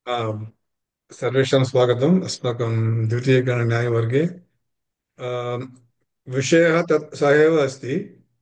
आम्, सर्वेषां स्वागतम् अस्माकं द्वितीयगणन्यायवर्गे। आम्, विषयः तत् सः एव अस्ति।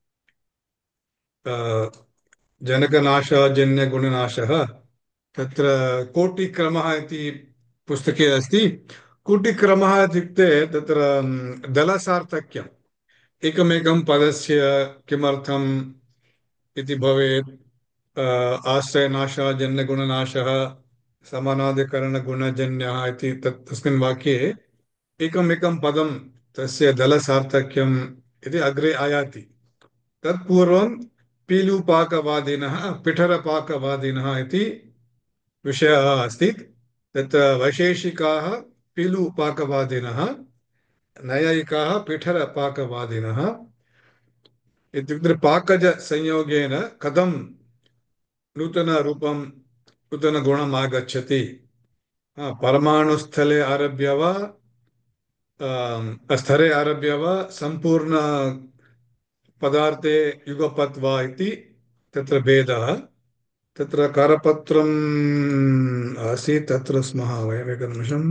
आ, जनकनाशाजन्यगुणनाशः। तत्र कोटिक्रमः इति पुस्तके अस्ति। कोटिक्रमः इत्युक्ते तत्र दलसार्थक्यम् एकमेकं पदस्य किमर्थम् इति भवेत्। आश्रयनाशः जन्यगुणनाशः समानाधिकरणगुणजन्यः इति तस्मिन् वाक्ये एकमेकं पदं तस्य दलसार्थक्यम् इति अग्रे आयाति। तत्पूर्वं पीलुपाकवादिनः पिठरपाकवादिनः इति विषयः अस्ति। तत्र वैशेषिकाः पीलुपाकवादिनः, नैयायिकाः पिठरपाकवादिनः। इत्युक्ते पाकजसंयोगेन कथं नूतनरूपं नूतनगुणम् आगच्छति। परमाणुस्थले आरभ्य वा स्तरे आरभ्य वा सम्पूर्ण पदार्थे युगपत् वा इति तत्र भेदः। तत्र करपत्रम् आसीत्, तत्र स्मः वयम् एकनिमिषम्।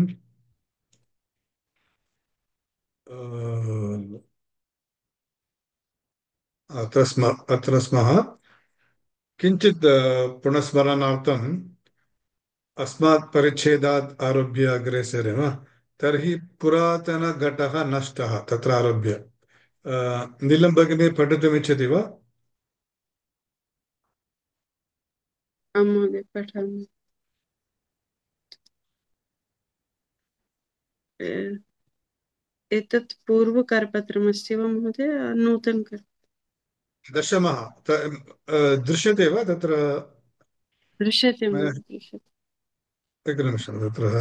अत्र स्मः। किञ्चित् पुनस्मरणार्थम् अस्मात् परिच्छेदात् आरभ्य अग्रे सरेम। तर्हि पुरातनघटः नष्टः तत्र आरभ्य। नीलं भगिनी पठितुमिच्छति वा? आं महोदय, पठामि। एतत् पूर्वकरपत्रमस्ति वा महोदय, नूतनकर? दशमः दृश्यते वा तत्र? दृश्यते मया महोदय, दृश्यते। एकनिमिषं तत्र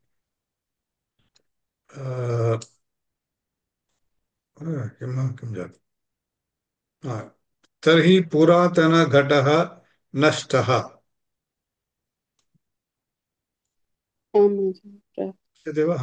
अ, किं जातम्। तर्हि पुरातनघटः नष्टः आं महोदय, इति वा?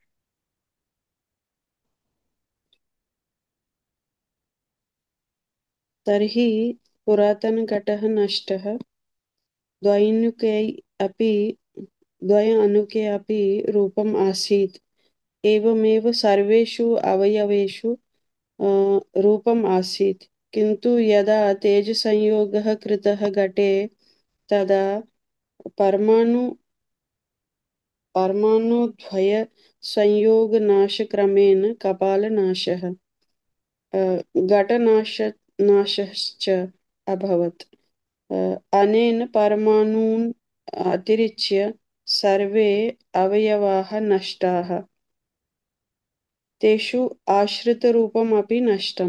तर्हि पुरातनघटः नष्टः। द्वैनुके अपि द्वयनुके अपि रूपम् आसीत्। एवमेव सर्वेषु अवयवेषु रूपम् आसीत्। किन्तु यदा तेजसंयोगः कृतः घटे, तदा परमाणु परमाणुद्वयसंयोगनाशक्रमेण कपालनाशः घटनाशश्च अभवत्। अनेन परमाणून् अतिरिच्य सर्वे अवयवाः नष्टाः। तेषु आश्रितरूपम् अपि नष्टम्।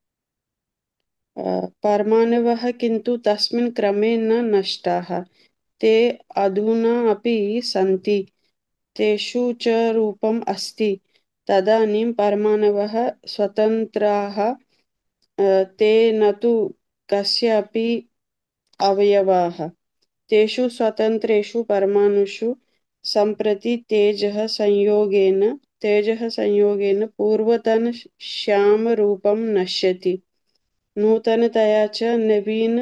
परमाणवः किन्तु तस्मिन् क्रमे न नष्टाः। ते अधुना अपि सन्ति। तेषु च रूपम् अस्ति। तदानीं परमाणवः स्वतन्त्राः, ते न तु कस्यापि अवयवाः। तेषु स्वतन्त्रेषु परमाणुषु सम्प्रति तेजः संयोगेन पूर्वतनश्यामरूपं नश्यति। नूतनतया च नवीन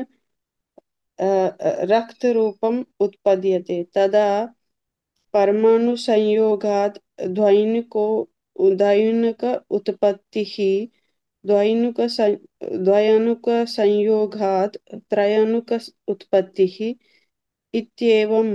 रक्तरूपम् उत्पद्यते। तदा परमाणुसंयोगात् द्वैनुक उत्पत्तिः, द्वयनुकसंयोगात् त्रयनुक उत्पत्तिः इत्येवं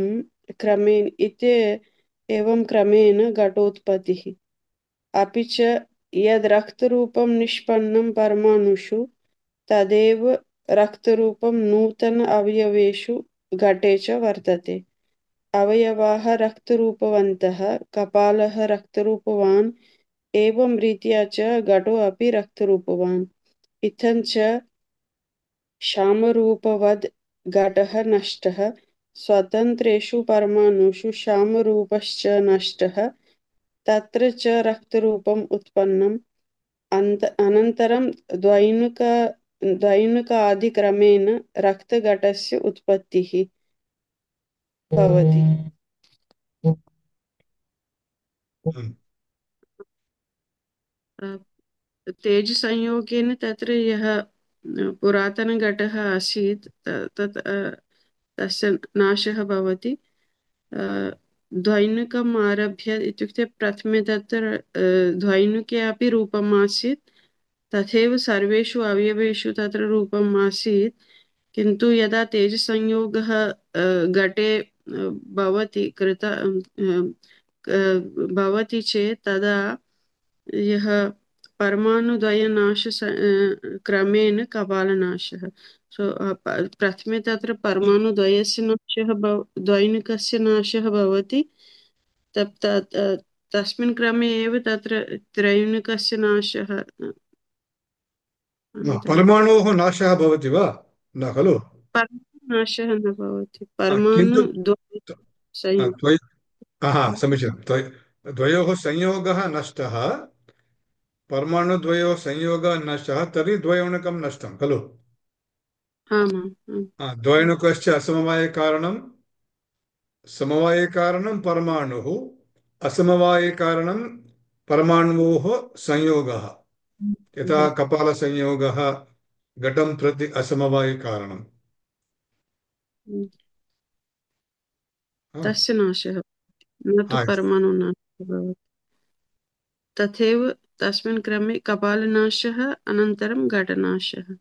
क्रमेण घटोत्पत्तिः। अपि च यद् रक्तरूपं निष्पन्नं परमाणुषु, तदेव रक्तरूपं नूतन अवयवेषु घटे च वर्तते। अवयवाः रक्तरूपवन्तः, कपालः रक्तरूपवान्, एवं रीत्या च घटो अपि रक्तरूपवान्। इत्थं च श्यामरूपवद् घटः नष्टः, स्वतन्त्रेषु परमाणुषु श्यामरूपश्च नष्टः, तत्र च रक्तरूपम् उत्पन्नम्। अनन्तरं द्वैनुकादिक्रमेण रक्तघटस्य उत्पत्तिः भवति। तेजसंयोगेन तत्र यः पुरातनघटः आसीत्, तस्य नाशः भवति। द्वैनुकम् आरभ्य इत्युक्ते प्रथमे तत्र द्वैनुके अपि रूपम् आसीत् तथैव सर्वेषु अवयवेषु तत्र रूपम् आसीत् किन्तु यदा तेजसंयोगः घटे भवति भवति चेत् तदा यः परमाणुद्वयनाश क्रमेण कपालनाशः प्रथमे तत्र परमाणुद्वयस्य नाशः द्वैनिकस्य नाशः भवति तस्मिन् क्रमे एव तत्र त्रैणिकस्य नाशः अनन्तरं परमाणोः नाशः भवति वा न खलु परमाणुनाशः न भवति किन्तु परमाणुद्वय संयोग द्वय समीचीनं द्वयोः संयोगः नष्टः परमाणुद्वयोः संयोगः नष्टः तर्हि द्वयोणुकं नष्टं खलु आमाम् आम् द्वयोणुकस्य असमवायिकारणं समवायिकारणं परमाणुः असमवायिकारणं परमाणुவோः संयोगः यथा हम्म। कपालसंयोगः घटं प्रति असमवायिकारणम् हा, तस्य नाशः न तु हा, परमाणुनाशः भवति तथैव तस्मिन् क्रमे कपालनाशः अनन्तरं घटनाशः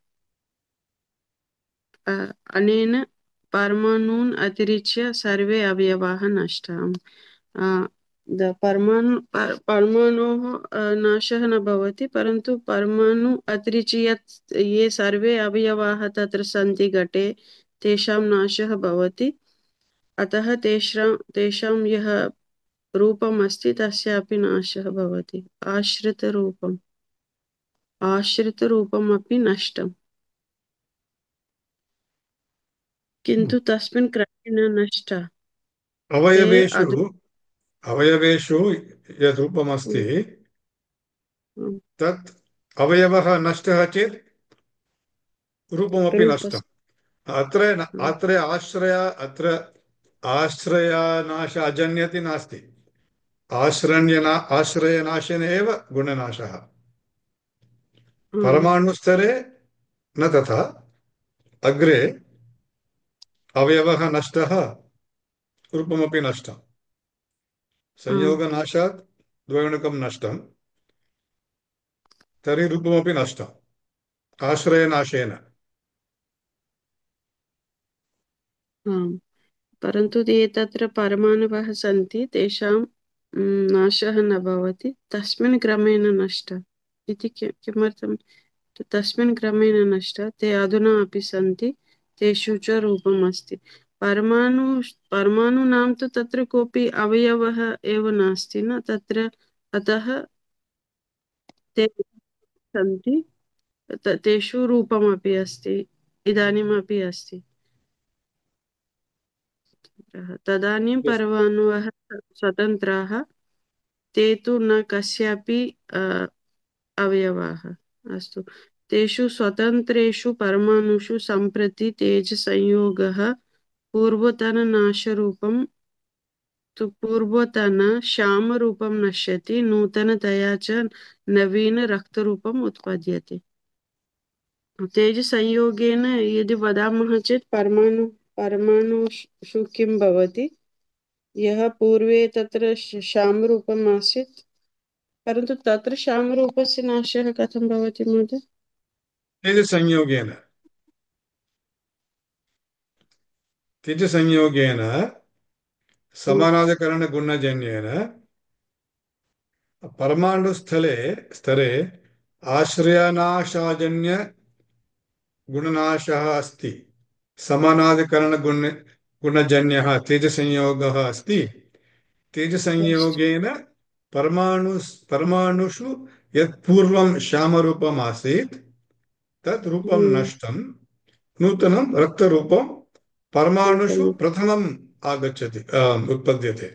अनेन परमाणून् अतिरिच्य सर्वे अवयवाः नष्टाः परमाणोः नाशः न भवति परन्तु परमाणु अतिरिच्य ये सर्वे अवयवाः तत्र सन्ति घटे तेषां नाशः भवति अतः तेषां यः रूपम् अस्ति तस्यापि नाशः भवति आश्रितरूपमपि नष्टम् किन्तु तस्मिन् क्रमेण नष्टा ते अवयवेषु अधु अवयवेषु यद् रूपमस्ति तत् अवयवः नष्टः चेत् रूपमपि रूपस् नष्टम् अत्र आश्रयनाश अजन्यति नास्ति आश्रयनाशेन एव गुणनाशः परमाणुस्तरे न तथा अग्रे अवयवः नष्टः रूपमपि नष्टम् संयोगनाशात् द्वयोणुकं नष्टं तर्हि रूपमपि नष्टम् आश्रयनाशेन परन्तु ये तत्र परमाणवः सन्ति तेषां नाशः न भवति तस्मिन् क्रमेण नष्ट इति किमर्थं तस्मिन् क्रमेण नष्ट ते अधुना अपि सन्ति तेषु च रूपम् अस्ति परमाणु परमाणूनां तु तत्र कोऽपि अवयवः एव नास्ति न तत्र अतः ते सन्ति तेषु रूपमपि अस्ति इदानीमपि अस्ति तदानीं परमाणवः स्वतन्त्राः ते तु न कस्यापि अवयवाः अस्तु तेषु स्वतन्त्रेषु परमाणुषु सम्प्रति तेजसंयोगः पूर्वतननाशरूपं तु पूर्वतनश्यामरूपं नश्यति नूतनतया च नवीनरक्तरूपम् उत्पद्यते तेजसंयोगेन यदि वदामः चेत् परमाणुषु किं भवति यः पूर्वे तत्र श्यामरूपम् आसीत् परन्तु तत्र श्यामरूपस्य नाशः कथं भवति महोदय तेजसंयोगेन तेजसंयोगेन समानाधिकरणगुणजन्येन परमाणुस्थले स्तरे आश्रयनाशाजन्य गुणनाशः अस्ति समानाधिकरणगुण गुणजन्यः तेजसंयोगः अस्ति तेजसंयोगेन परमाणु परमाणुषु यत् पूर्वं श्यामरूपम् आसीत् तत् रूपं नष्टं नूतनं रक्तरूपं परमाणुषु नूतनं प्रथमम् आगच्छति उत्पद्यते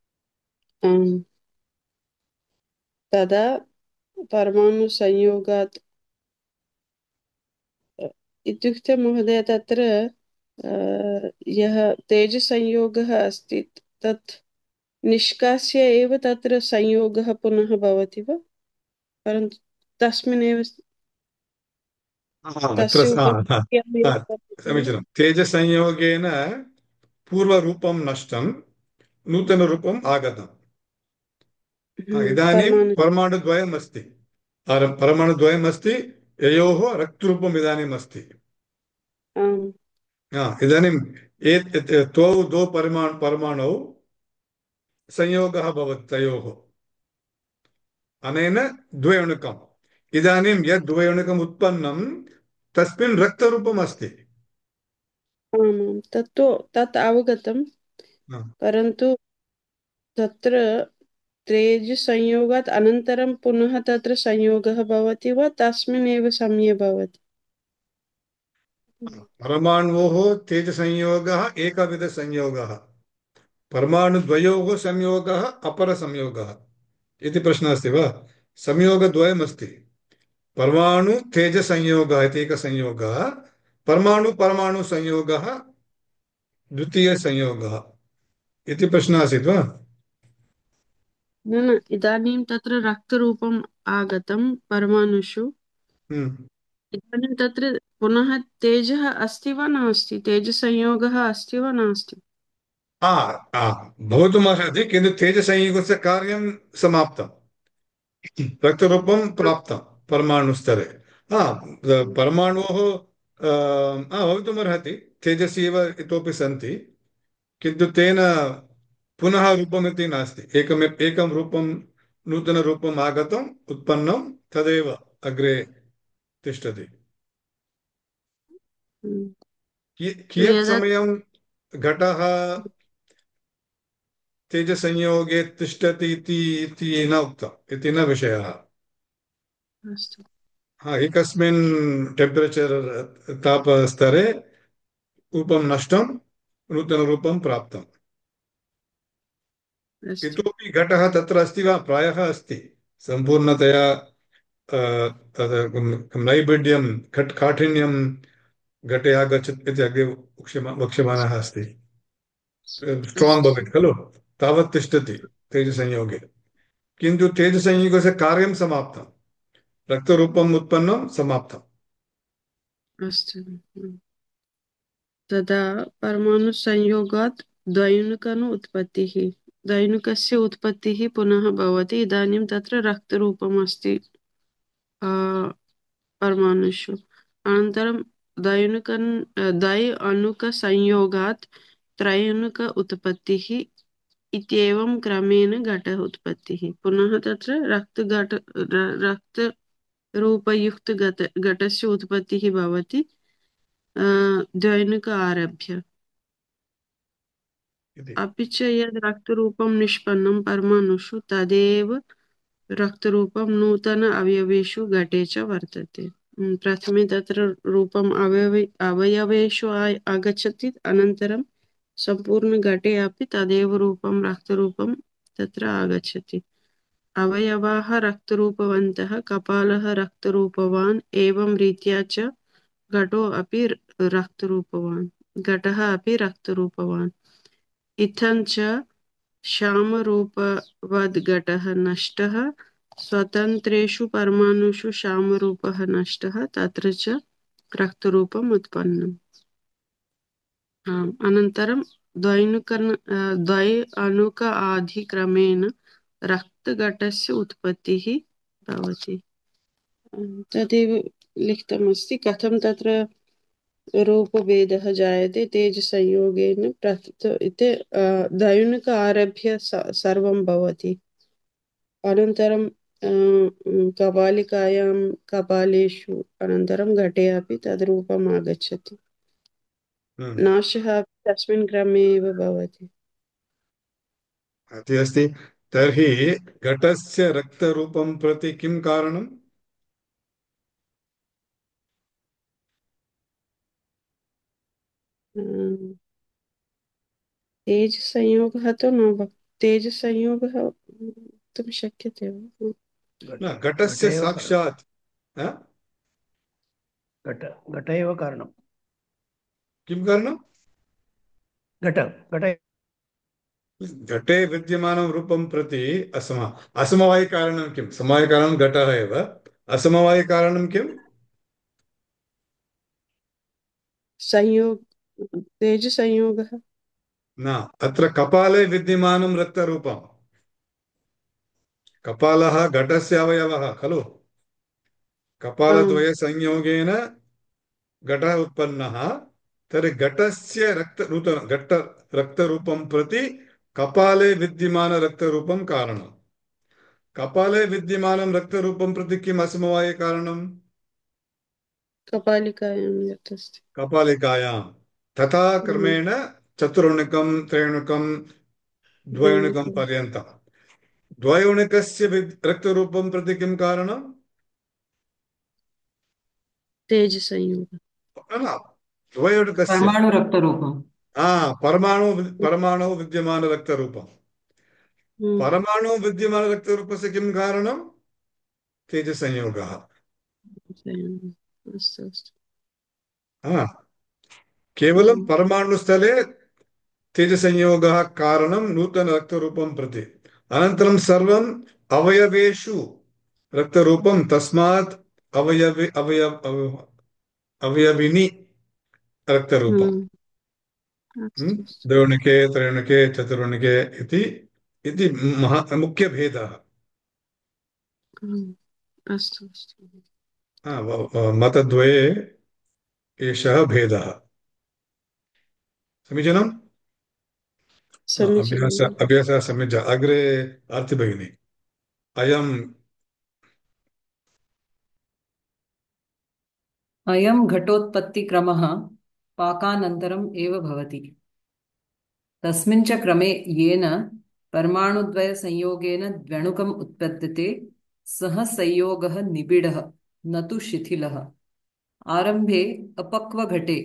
तदा परमाणुसंयोगात् इत्युक्ते महोदय तत्र यः तेजसंयोगः अस्ति तत् निष्कास्य एव तत्र संयोगः पुनः भवति वा परन्तु तस्मिन्नेव अत्र तस्य उपरि समीचीनं तेजसंयोगेन पूर्वरूपं नष्टं नूतनरूपम् आगतम्। इदानीं परमाणु। परमाणुद्वयम् अस्ति। परमाणुद्वयम् अस्ति, ययोः रक्तरूपम् इदानीम् अस्ति। आम्। इदानीम् द्वौ परमाणौ संयोगः भवति तयोः, अनेन द्वयोणुकम्। इदानीं यद् द्वयोणुकम् उत्पन्नं तस्मिन् रक्तरूपम् अस्ति। आमां तत् अवगतं, हा, परन्तु तत्र तेजसंयोगात् अनन्तरं पुनः तत्र संयोगः भवति वा तस्मिन् एव समये भवति? परमाणोः तेजसंयोगः एकविधसंयोगः, परमाणुद्वयोः संयोगः अपरसंयोगः इति प्रश्नः अस्ति वा? संयोगद्वयमस्ति। परमाणु तेजसंयोगः इति एकः संयोगः, परमाणुसंयोगः द्वितीयसंयोगः इति प्रश्नः आसीत् वा? न न, इदानीं तत्र रक्तरूपम् आगतं परमाणुषु। हम्म। इदानीं तत्र पुनः तेजः अस्ति वा नास्ति, तेजसंयोगः अस्ति वा नास्ति? आ आ भवितुमर्हति, किन्तु तेजसंयोगस्य कार्यं समाप्तं, रक्तरूपं प्राप्तं परमाणुस्तरे। हा, परमाणोः भवितुमर्हति, तेजसी एव इतोपि सन्ति, किन्तु तेन पुनः रूपमिति नास्ति। एकं रूपं, नूतनरूपम् आगतम्, उत्पन्नं, तदेव अग्रे तिष्ठति। हम्म। कियत् यदा समयं घटः तेजसंयोगे तिष्ठति इति न उक्तम्, इति न विषयः। अस्तु। हा, एकस्मिन् टेम्परेचर् तापस्तरे रूपं नष्टं, नूतनरूपं प्राप्तम्। अस्तु। इतोपि घटः तत्र अस्ति वा? प्रायः अस्ति। सम्पूर्णतया तद् नैवेद्यं काठिन्यं घटे आगच्छति इति अग्रे वक्ष्यमाणः अस्ति। स्ट्राङ्ग् अस्तु। भवेत् खलु, तावत् तिष्ठति तेजसंयोगे। किन्तु तेजसंयोगस्य कार्यं समाप्तं, रक्तरूपम् उत्पन्नं, समाप्तम्। अस्तु। तदा परमाणुसंयोगात् द्वैणुकस्य उत्पत्तिः पुनः भवति। इदानीं तत्र रक्तरूपम् अस्ति परमाणुषु। अनन्तरं द्वैअणुकसंयोगात् त्रैअणुक उत्पत्तिः इत्येवं क्रमेण घट उत्पत्तिः। पुनः तत्र रक्तरूपयुक्त घटस्य उत्पत्तिः भवति द्वैणुक आरभ्य। इति अपि च यद् रक्तरूपं निष्पन्नं परमाणुषु तदेव रक्तरूपं नूतन अवयवेषु घटे च वर्तते। प्रथमे तत्र रूपम् अवयवेषु आगच्छति, अनन्तरं सम्पूर्णघटे अपि तदेव रूपं रक्तरूपं तत्र आगच्छति। अवयवाः रक्तरूपवन्तः, कपालः रक्तरूपवान्, एवं रीत्या च घटो अपि रक्तरूपवान्, घटः अपि रक्तरूपवान्। इत्थञ्च श्यामरूपवद्घटः नष्टः, स्वतन्त्रेषु परमाणुषु श्यामरूपः नष्टः, तत्र च रक्तरूपम् उत्पन्नम्। अनन्तरं द्वैअणुक आदिक्रमेण रक्तघटस्य उत्पत्तिः भवति। तदेव लिखितमस्ति कथं तत्र रूपभेदः जायते तेजसंयोगेन इति द्वैणुक आरभ्य सर्वं भवति। अनन्तरं कपालिकायां कपालेषु अनन्तरं घटे अपि तद्रूपम् आगच्छति। हम्म। नाशः अपि तस्मिन् क्रमे एव भवति। इति अस्ति। तर्हि घटस्य रक्तरूपं प्रति किं कारणम्? अं, तेजसंयोगः तु न तेजसंयोगः वक्तुं शक्यते वा? घट न, घट घटस्य एव कारणं। साक्षात् घट एव कारणं। किं कारणं? घट घट घटे विद्यमानं रूपं प्रति असमवायिकारणं किं? समवायिकारणं घटः एव। असमवायिकारणं किम्? संयोग तेजसंयोगः। न, अत्र कपाले विद्यमानं रक्तरूपम्। कपालः घटस्य अवयवः खलु। आम् कपालद्वयसंयोगेन घटः उत्पन्नः। तर्हि घटस्य रक्तरूपं प्रति कपाले विद्यमानरक्तरूपं कारणम्। कपाले विद्यमानं रक्तरूपं प्रति किम् असमवायिकारणम्? कपालिकायां यत् अस्ति। कपालिकायां तथा क्रमेण चतुर्णुकं त्रिणुकं द्वयोणुकं द्विणुकं पर्यन्तं द्वयोणुकस्य रक्तरूपं प्रति किं कारणम्? तेजसंयोगः। न, न, द्वयोणुकस्य परमाणुरक्तरूपम्। परमाणु विद्यमानरक्तरूपम्। परमाणु विद्यमानरक्तरूपस्य किं कारणं? तेजसंयोगः। अस्तु अस्तु। हा, केवलं परमाणुस्थले तेजसंयोगः कारणं नूतनरक्तरूपं प्रति। अनन्तरं सर्वम् अवयवेषु रक्तरूपं, तस्मात् अवयविनि रक्तरूपम्। अस्तु अस्तु। द्विणुके त्रिणुके चतुर्णुके इति इति मुख्यभेदः। अस्तु अस्तु। मतद्वये एषः भेदः। समीचीनम्। समीचीनम्। अभ्यासः सम्यक्। अग्रे आर्ति भगिनी। अयम् अयं घटोत्पत्तिक्रमः पाकानन्तरम् एव भवति। तस्मिन् च क्रमे येन परमाणुद्वयसंयोगेन द्व्यणुकम् उत्पद्यते सः संयोगः निबिडः न तु शिथिलः। आरम्भे अपक्वघटे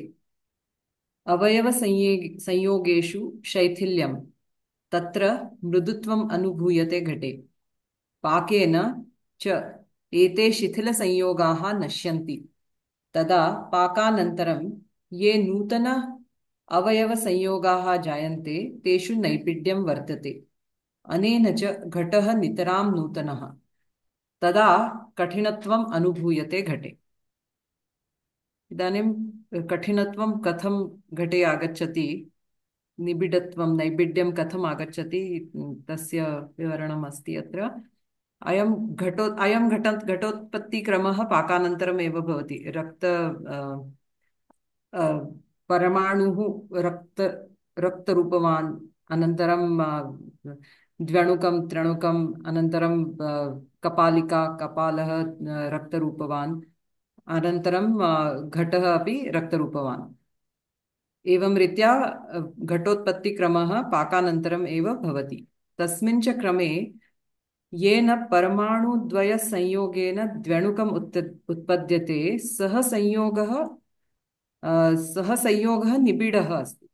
अवयवसंयोगेषु शैथिल्यं तत्र मृदुत्वम् अनुभूयते घटे। पाकेन च एते शिथिलसंयोगाः नश्यन्ति। तदा पाकानन्तरं ये नूतन अवयवसंयोगाः जायन्ते तेषु नैपिड्यं वर्तते। अनेन च घटः नितरां नूतनः। तदा कठिनत्वम् अनुभूयते घटे। इदानीं कठिनत्वं कथं घटे आगच्छति, निबिडत्वं नैबिड्यं कथम् आगच्छति तस्य विवरणम् अस्ति अत्र। घटोत्पत्तिक्रमः पाकानन्तरम् एव भवति। परमाणुः रक्तरूपवान्, अनन्तरं द्व्यणुकं त्रणुकम्, अनन्तरं कपालिका कपालः रक्तरूपवान्, अनन्तरं घटः अपि रक्तरूपवान्। एवं रीत्या घटोत्पत्तिक्रमः पाकानन्तरम् एव भवति। तस्मिन् च क्रमे येन परमाणुद्वयसंयोगेन द्व्यणुकम् उत्पद्यते सः संयोगः निबिडः अस्ति।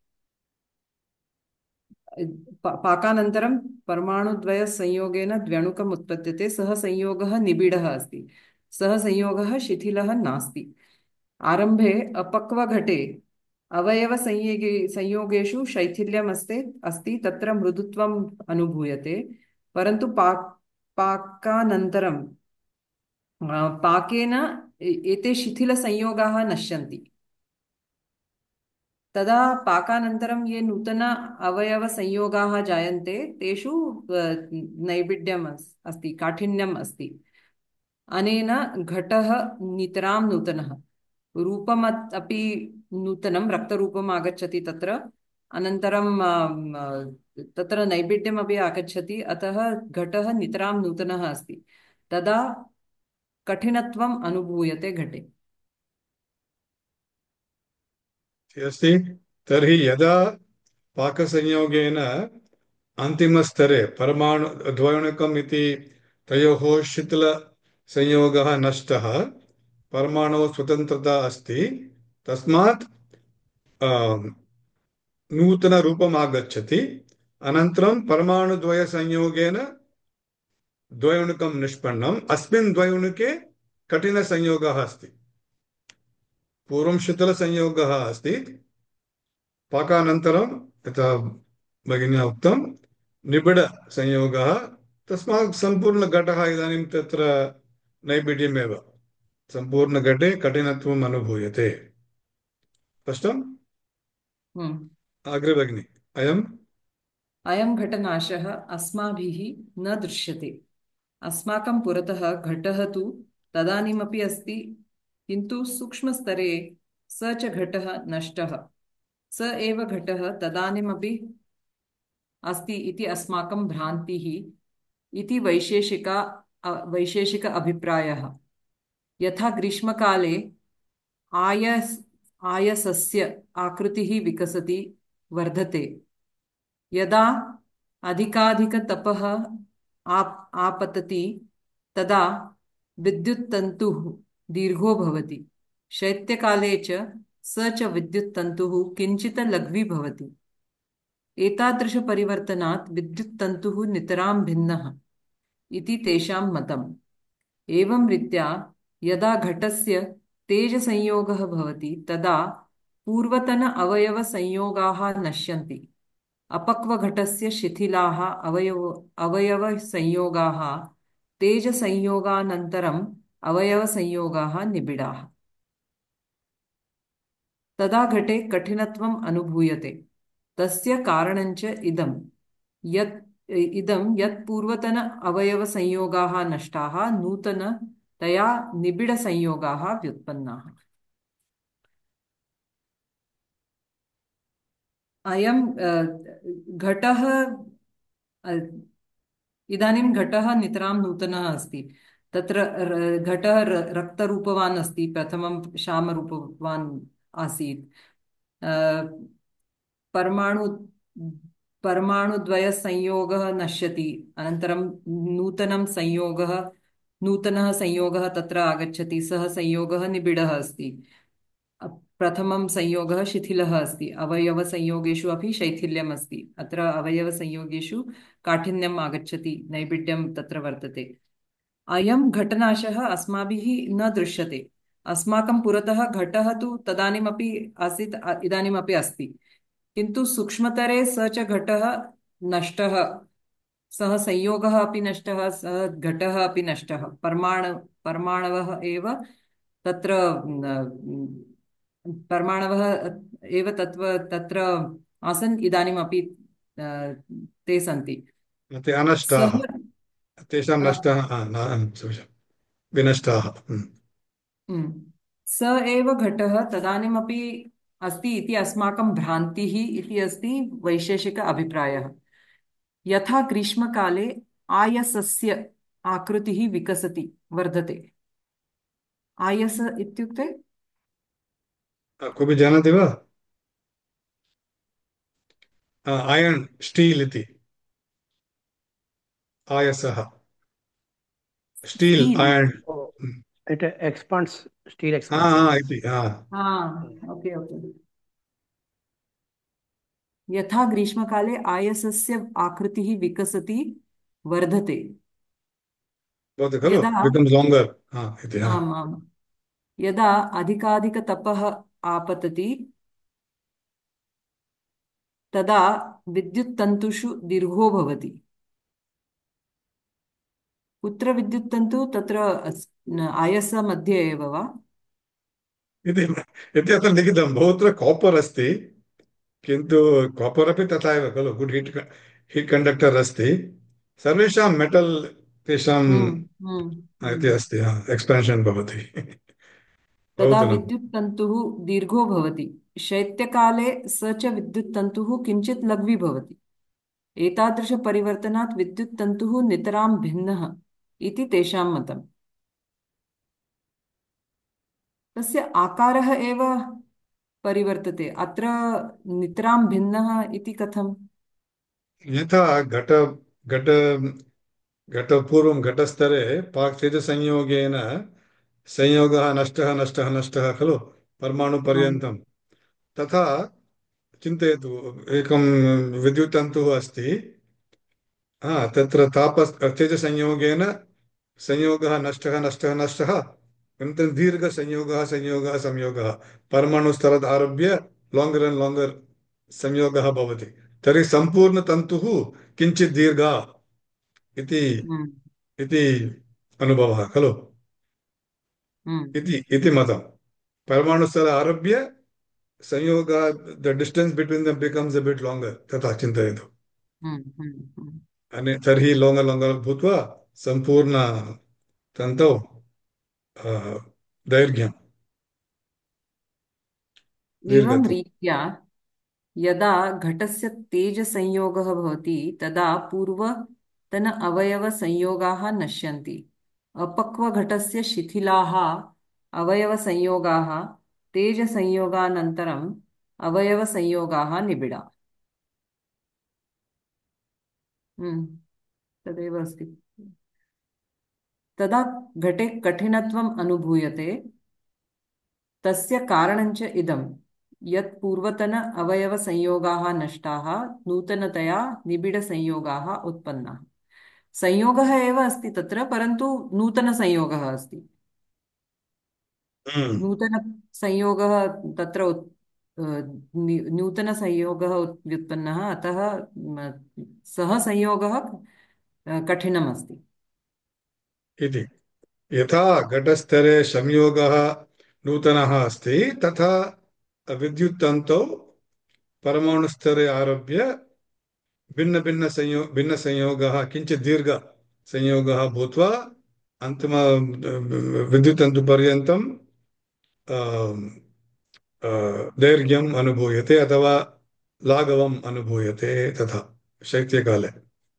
पाकानन्तरं परमाणुद्वयसंयोगेन द्व्यणुकम् उत्पद्यते सः संयोगः निबिडः अस्ति। सः संयोगः शिथिलः नास्ति। आरम्भे अपक्वघटे संयोगेषु शैथिल्यम् अस्ति तत्र मृदुत्वम् अनुभूयते। परन्तु पाकानन्तरं पाकेन एते शिथिलसंयोगाः नश्यन्ति। तदा पाकानन्तरं ये नूतन अवयवसंयोगाः जायन्ते तेषु नैबिड्यम् अस्ति, काठिन्यम् अस्ति। अनेन घटः नितरां नूतनः। रूपम् अपि नूतनं, रक्तरूपम् आगच्छति तत्र। अनन्तरं तत्र नैबिड्यम् अपि आगच्छति। अतः घटः नितरां नूतनः अस्ति। तदा कठिनत्वम् अनुभूयते घटे। अस्ति। तर्हि यदा पाकसंयोगेन अन्तिमस्तरे परमाणु द्वयोणुकम् इति तयोः शिथिलसंयोगः नष्टः, परमाणोः स्वतन्त्रता अस्ति, तस्मात् नूतनरूपम् आगच्छति। अनन्तरं परमाणुद्वयसंयोगेन द्वयोणुकं निष्पन्नम्। अस्मिन् द्वयोणुके कठिनसंयोगः अस्ति। पूर्वं शिथिलसंयोगः अस्ति, पाकानन्तरं यथा भगिन्या उक्तं निबिडसंयोगः। तस्मात् सम्पूर्णघटः इदानीं तत्र नैबिड्यमेव। सम्पूर्णघटे कठिनत्वम् अनुभूयते। स्पष्टम्? अग्रे भगिनि। अयम् अयं घटनाशः अस्माभिः न दृश्यते। अस्माकं पुरतः घटः तु तदानीमपि अस्ति, किन्तु सूक्ष्मस्तरे स च घटः नष्टः। स एव घटः तदानीमपि अस्ति इति अस्माकं भ्रान्तिः इति वैशेषिक अभिप्रायः। यथा ग्रीष्मकाले आयस आयसस्य आकृतिः विकसति, वर्धते। यदा अधिकाधिकतपः आपतति तदा विद्युत्तन्तुः दीर्घो भवति। शैत्यकाले च स च विद्युत्तन्तुः किञ्चित् लघ्वी भवति। एतादृशपरिवर्तनात् विद्युत्तन्तुः नितरां भिन्नः इति तेषां मतम्। एवं रीत्या यदा घटस्य तेजसंयोगः भवति तदा पूर्वतन अवयवसंयोगाः नश्यन्ति। अपक्वघटस्य शिथिलाः अवयवसंयोगाः तेजसंयोगानन्तरम् अवयवसंयोगाः निबिडाः। तदा घटे कठिनत्वम् अनुभूयते। तस्य कारणञ्च यत् पूर्वतन अवयवसंयोगाः नष्टाः, नूतनतया निबिडसंयोगाः व्युत्पन्नाः। अयं घटः अ, इदानीं घटः नितरां नूतनः अस्ति। तत्र घटः रक्तरूपवान् अस्ति, प्रथमं श्यामरूपवान् आसीत्। अ, परमाणु परमाणुद्वयसंयोगः नश्यति, अनन्तरं नूतनः संयोगः तत्र आगच्छति। सः संयोगः निबिडः अस्ति। प्रथमं संयोगः शिथिलः अस्ति। अवयवसंयोगेषु अपि शैथिल्यम् अस्ति। अत्र अवयवसंयोगेषु काठिन्यम् आगच्छति, नैबिड्यं तत्र वर्तते। अयं घटनाशः अस्माभिः न दृश्यते। अस्माकं पुरतः घटः तु तदानीमपि आसीत्, इदानीमपि अस्ति, किन्तु सूक्ष्मतरे स च घटः नष्टः। सः संयोगः अपि नष्टः, सः घटः अपि नष्टः। परमाणवः एव तत्र परमाणवः एव तत्र आसन्, इदानीमपि अ, ते सन्ति। ते अनष्टाः, सः तेषां अ, नष्टाः विनष्टाः। स एव घटः तदानीमपि अस्ति इति अस्माकं भ्रान्तिः इति अस्ति वैशेषिक अभिप्रायः। यथा ग्रीष्मकाले आयसस्य आकृतिः विकसति, वर्धते। आयस इत्युक्ते कोऽपि जानाति वा? आयन् स्टील् इति आयसः, steel steel. Iron. Oh, it expands, steel expands. इति ओके ओके। यथा ग्रीष्मकाले आयसस्य आकृतिः विकसति, वर्धते। भवति खलु, यदा बिकम्स् लाङ्गर् इति। आम् आम् यदा अधिकाधिकतपः आपतति तदा विद्युत्तन्तुषु दीर्घो भवति। कुत्र विद्युत्तन्तु? तत्र आयसमध्ये एव वा? इति इति अत्र लिखितं। बहुत्र कापर् अस्ति, किन्तु कापर् अपि तथा एव खलु, गुड् हीट् कण्डक्टर् अस्ति। सर्वेषां मेटल् तेषां इति हम्म। अस्ति, एक्स्पेन्शन् भवति। तदा भवतु न। विद्युत्तन्तुः दीर्घो भवति। शैत्यकाले स च विद्युत्तन्तुः किञ्चित् लघ्वी भवति। एतादृशपरिवर्तनात् विद्युत्तन्तुः नितरां भिन्नः इति तेषां मतम्। तस्य आकारः एव परिवर्तते। अत्र नितरां भिन्नः इति कथम्? यथा घट घटपूर्वं घटस्तरे तेजसंयोगेन संयोगः नष्टः नष्टः नष्टः खलु, आम् परमाणुपर्यन्तं। तथा चिन्तयतु, एकं विद्युत् तन्तुः अस्ति। तत्र तेजसंयोगेन संयोगः नष्टः नष्टः नष्टः, अनन्तरं दीर्घसंयोगः संयोगः संयोगः, परमाणुस्तरात् आरभ्य लाङ्गर् अण्ड् लाङ्गर् संयोगः भवति। तर्हि सम्पूर्णतन्तुः किञ्चित् दीर्घा इति हम्म, इति अनुभवः खलु, हम्म, इति मतं। परमाणुस्तर आरभ्य संयोग the distance between them becomes a bit longer तथा चिन्तयतु तर्हि लोङ्गर् लोङ्गर् भूत्वा सम्पूर्ण तन्तौ दैर्घ्यं एवं दीर्घत्वं। रीत्या यदा घटस्य तेजसंयोगः भवति तदा पूर्वतन अवयवसंयोगाः नश्यन्ति। अपक्वघटस्य शिथिलाः अवयवसंयोगाः तेजसंयोगानन्तरम् अवयवसंयोगाः निबिडा। तदेव अस्ति। तदा घटे कठिनत्वम् अनुभूयते। तस्य कारणञ्च इदं यत् पूर्वतन अवयवसंयोगाः नष्टाः नूतनतया निबिडसंयोगाः उत्पन्नाः। संयोगः एव अस्ति तत्र, परन्तु नूतनसंयोगः अस्ति। नूतनसंयोगः तत्र नूतनसंयोगः व्युत्पन्नः, अतः सः संयोगः कठिनम् अस्ति इति यथा घटस्तरे संयोगः नूतनः अस्ति तथा विद्युत्तन्तौ परमाणुस्तरे आरभ्य भिन्नसंयोगः किञ्चित् दीर्घसंयोगः भूत्वा अन्तिम विद्युत्तन्तुपर्यन्तं दैर्घ्यम् अनुभूयते अथवा लाघवम् अनुभूयते तथा शैत्यकाले।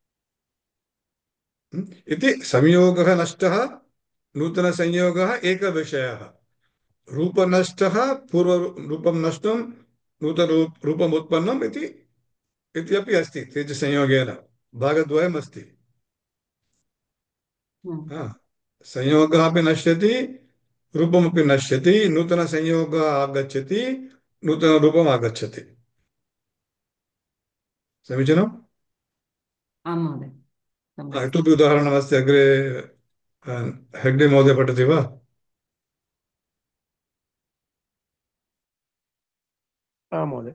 इति संयोगः नष्टः नूतनसंयोगः एकः विषयः। रूपनष्टः पूर्वरूपं नष्टं नूतनरूपम् उत्पन्नम् इत्यपि अस्ति तेजसंयोगेन भागद्वयम् अस्ति। संयोगः अपि नश्यति रूपमपि नश्यति नूतनसंयोगः आगच्छति नूतनरूपम् आगच्छति। समीचीनम्। आं महोदय, सम्यक्। इतोपि उदाहरणमस्ति अग्रे हेग्डे महोदय पठति वा? आं महोदय।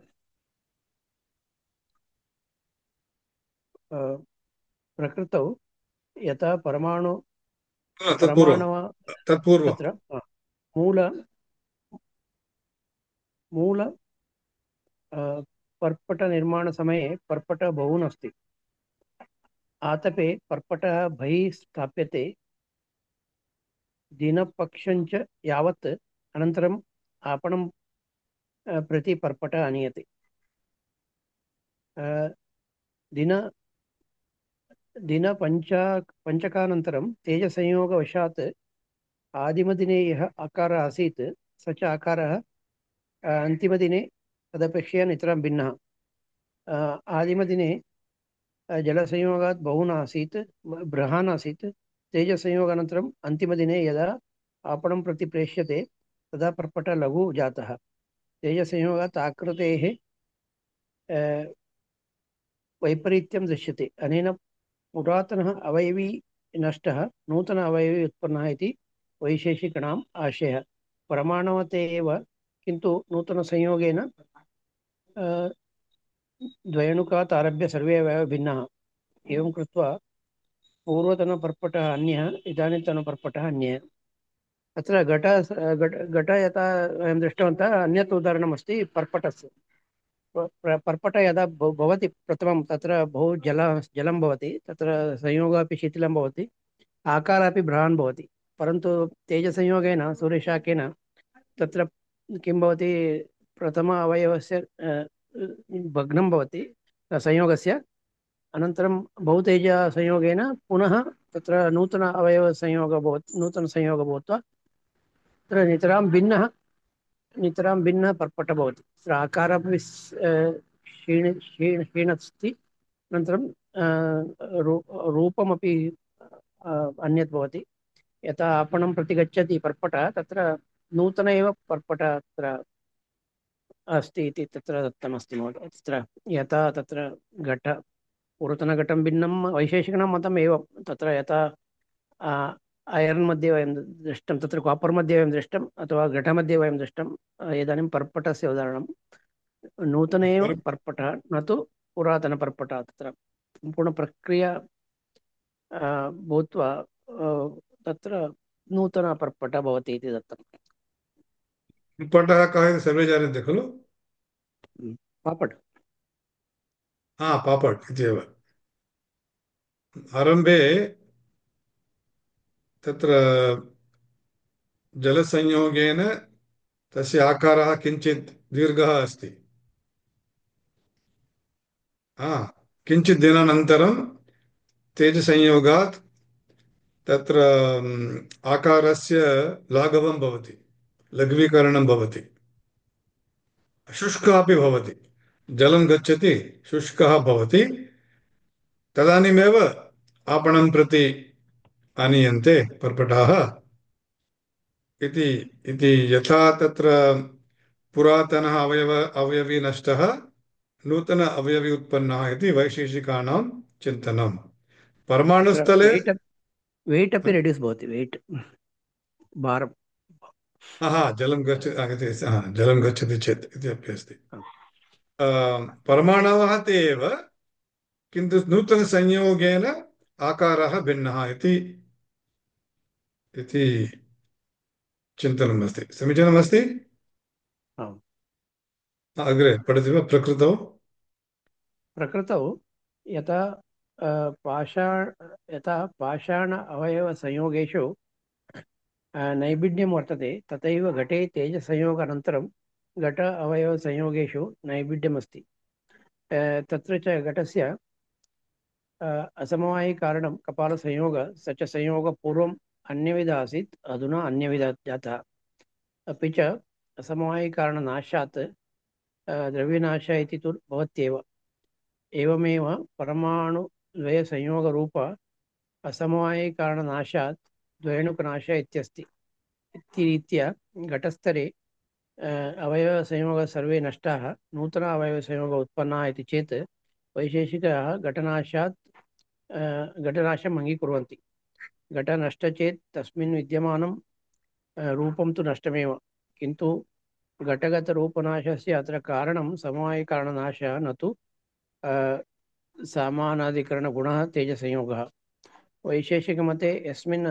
प्रकृतौ यथा तत्पूर्वं परमाणव तत्पूर्वं तत्र मूल मूल पर्पटनिर्माणसमये पर्पटः बहून् अस्ति। आतपे पर्पटः बहिः स्थाप्यते दिनपक्षञ्च यावत् अनन्तरम् आपणं प्रति पर्पटः आनीयते। दिन पञ्चकानन्तरं तेजसंयोगवशात् आदिमदिने यः आकारः आसीत् स च आकारः अन्तिमदिने तदपेक्षया नितरां भिन्नः। आदिमदिने जलसंयोगात् बहून् आसीत्, बृहान् आसीत्। तेजसंयोगानन्तरम् अन्तिमदिने यदा आपणं प्रति प्रेष्यते तदा पर्पटः लघु जातः। तेजसंयोगात् आकृतेः वैपरीत्यं दृश्यते। अनेन पुरातनः अवयवी नष्टः नूतन अवयवी उत्पन्नः इति वैशेषिकाणाम् आशयः। परमाणवते एव, किन्तु नूतनसंयोगेन द्वयणुकात् आरभ्य सर्वे अवयवाः भिन्नाः। एवं कृत्वा पूर्वतनपर्पटः अन्यः, इदानीन्तनपर्पटः अन्यः। अत्र घट यथा वयं दृष्टवन्तः, अन्यत् उदाहरणमस्ति पर्पटस्य। पर्पटः यदा भवति प्रथमं तत्र बहु जलं भवति, तत्र संयोगः अपि शिथिलं भवति, आकारः अपि बृहन् भवति। परन्तु तेजसंयोगेन सूर्यशाकेन तत्र किं भवति, प्रथम अवयवस्य भग्नं भवति संयोगस्य, अनन्तरं बहुतेजसंयोगेन पुनः तत्र नूतन अवयवसंयोगः भवति, नूतनसंयोगः भूत्वा तत्र नितरां भिन्नः पर्पटः भवति। तत्र आकारः क्षीणस्ति, अनन्तरं रूपमपि अन्यत् भवति। यथा आपणं प्रति गच्छति पर्पटः, तत्र नूतन एव पर्पटः तत्र अस्ति इति तत्र दत्तमस्ति महोदय। तत्र यथा तत्र पूर्वतनघटं भिन्नं वैशेषिकाणां मतम् एवं। तत्र यथा ऐरन् मध्ये वयं दृष्टं, तत्र कापर् मध्ये वयं दृष्टम्, अथवा घटमध्ये वयं दृष्टम्। इदानीं पर्पटस्य उदाहरणं, नूतन एव पर्पटः, न तु पुरातनपर्पटः। तत्र सम्पूर्णप्रक्रिया भूत्वा तत्र नूतनपर्पटः भवति इति दत्तम्। पर्पटः कः इति सर्वे जानन्ति खलु? पापड्। पापड् इत्येव। आरम्भे तत्र जलसंयोगेन तस्य आकारः किञ्चित् दीर्घः अस्ति। किञ्चित् दिनानन्तरं तेजसंयोगात् तत्र आकारस्य लाघवं भवति, लघ्वीकरणं भवति, शुष्कः अपि भवति। जलं गच्छति, शुष्कः भवति, तदानीमेव आपणं प्रति आनीयन्ते पर्पटाः इति इति यथा तत्र पुरातनः अवयवी नष्टः, नूतन अवयवी उत्पन्नः इति वैशेषिकाणां चिन्तनं। तत्र परमाणुस्थले वेट् अपि रेड्यूस् भवति, वेट् भारम्। जलं गच्छति चेत् इति अपि अस्ति। परमाणवः ते एव, किन्तु नूतनसंयोगेन आकारः भिन्नः इति इति चिन्तनमस्ति। समीचीनमस्ति। आम्। अग्रे पठति वा? प्रकृतौ प्रकृतौ यथा पाषाण अवयवसंयोगेषु नैबिड्यं वर्तते, तथैव घटे तेजसंयोगानन्तरं घट अवयवसंयोगेषु नैबिड्यमस्ति। तत्र च घटस्य असमवायिकारणं कपालसंयोग, स च संयोग पूर्वम् अन्यविध आसीत्, अधुना अन्यविध जातः। अपि च असमवायिकारणनाशात् द्रव्यनाश इति तु भवत्येव। एवमेव परमाणुद्वयसंयोगरूप असमवायिकारणनाशात् द्वयणुकनाश इत्यस्ति। इति रीत्या घटस्तरे अवयवसंयोगः सर्वे नष्टाः, नूतन अवयवसंयोगः उत्पन्नः इति चेत् वैशेषिकाः घटनाशम् अङ्गीकुर्वन्ति। घट नष्ट चेत् तस्मिन् विद्यमानं रूपं तु नष्टमेव, किन्तु घटगतरूपनाशस्य अत्र कारणं समवायिकारणनाशः, न तु समानाधिकरणगुणः तेजसंयोगः। वैशेषिकमते यस्मिन्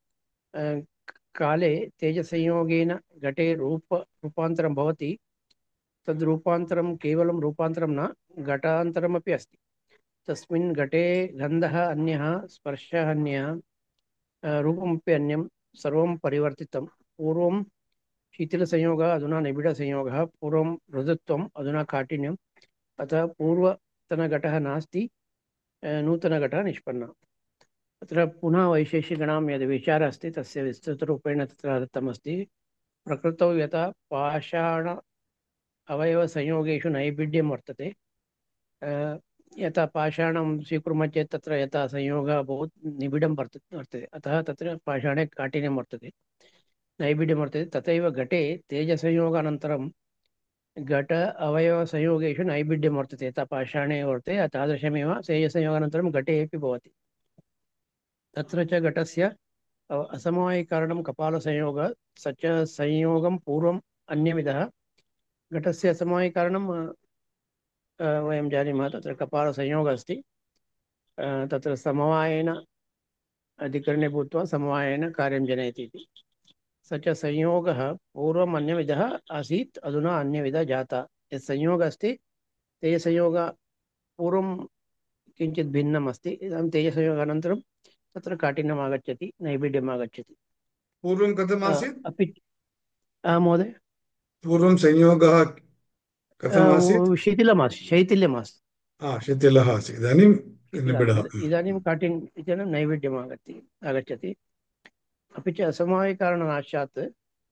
काले तेजसंयोगेन घटे रूपान्तरं भवति, तद्रूपान्तरं केवलं रूपान्तरं न, घटान्तरमपि अस्ति। तस्मिन् घटे गन्धः अन्यः, स्पर्शः अन्यः, रूपमपि अन्यं, सर्वं परिवर्तितं। पूर्वं शीतलसंयोगः, अधुना निबिडसंयोगः, पूर्वं मृदुत्वम्, अधुना काठिन्यम्। अतः पूर्वतनघटः नास्ति, नूतनघटः निष्पन्नः। तत्र पुनः वैशेषिकाणां यद् विचारः अस्ति तस्य विस्तृतरूपेण तत्र दत्तमस्ति। प्रकृतौ यथा पाषाण अवयवसंयोगेषु नैबिड्यं वर्तते, यथा पाषाणं स्वीकुर्मः चेत् तत्र यथा संयोगः बहु निबिडं वर्तते, अतः तत्र पाषाणे काठिन्यं वर्तते, नैबिड्यं वर्तते। तथैव घटे तेजसंयोगानन्तरं घट अवयवसंयोगेषु नैबिड्यं वर्तते, यथा पाषाणे वर्तते तादृशमेव तेजसंयोगानन्तरं घटे अपि भवति। तत्र च घटस्य असमवायिकारणं कपालसंयोगः, स च संयोगं पूर्वम् अन्यविधः। घटस्य असमवायिकारणं वयं जानीमः, तत्र कपालसंयोगः अस्ति, तत्र समवायेन अधिकरणे भूत्वा समवायेन कार्यं जनयति इति। स च संयोगः पूर्वम् अन्यविधः आसीत्, अधुना अन्यविधः जातः। यत् संयोगः अस्ति, तेजसंयोगः पूर्वं किञ्चित् भिन्नम् अस्ति, इदानीं तेजसंयोगानन्तरं तत्र काठिन्यम् आगच्छति, नैबिड्यम् आगच्छति। पूर्वं कथमासीत्? अपि महोदय, पूर्वं संयोगः कथमासीत्? शैथिल्यमासीत्। शिथिलः आसीत्, इदानीं निबिडः। इदानीं इदानीं नैवेद्यम् आगच्छति। अपि च असमवायिकारणनाशात्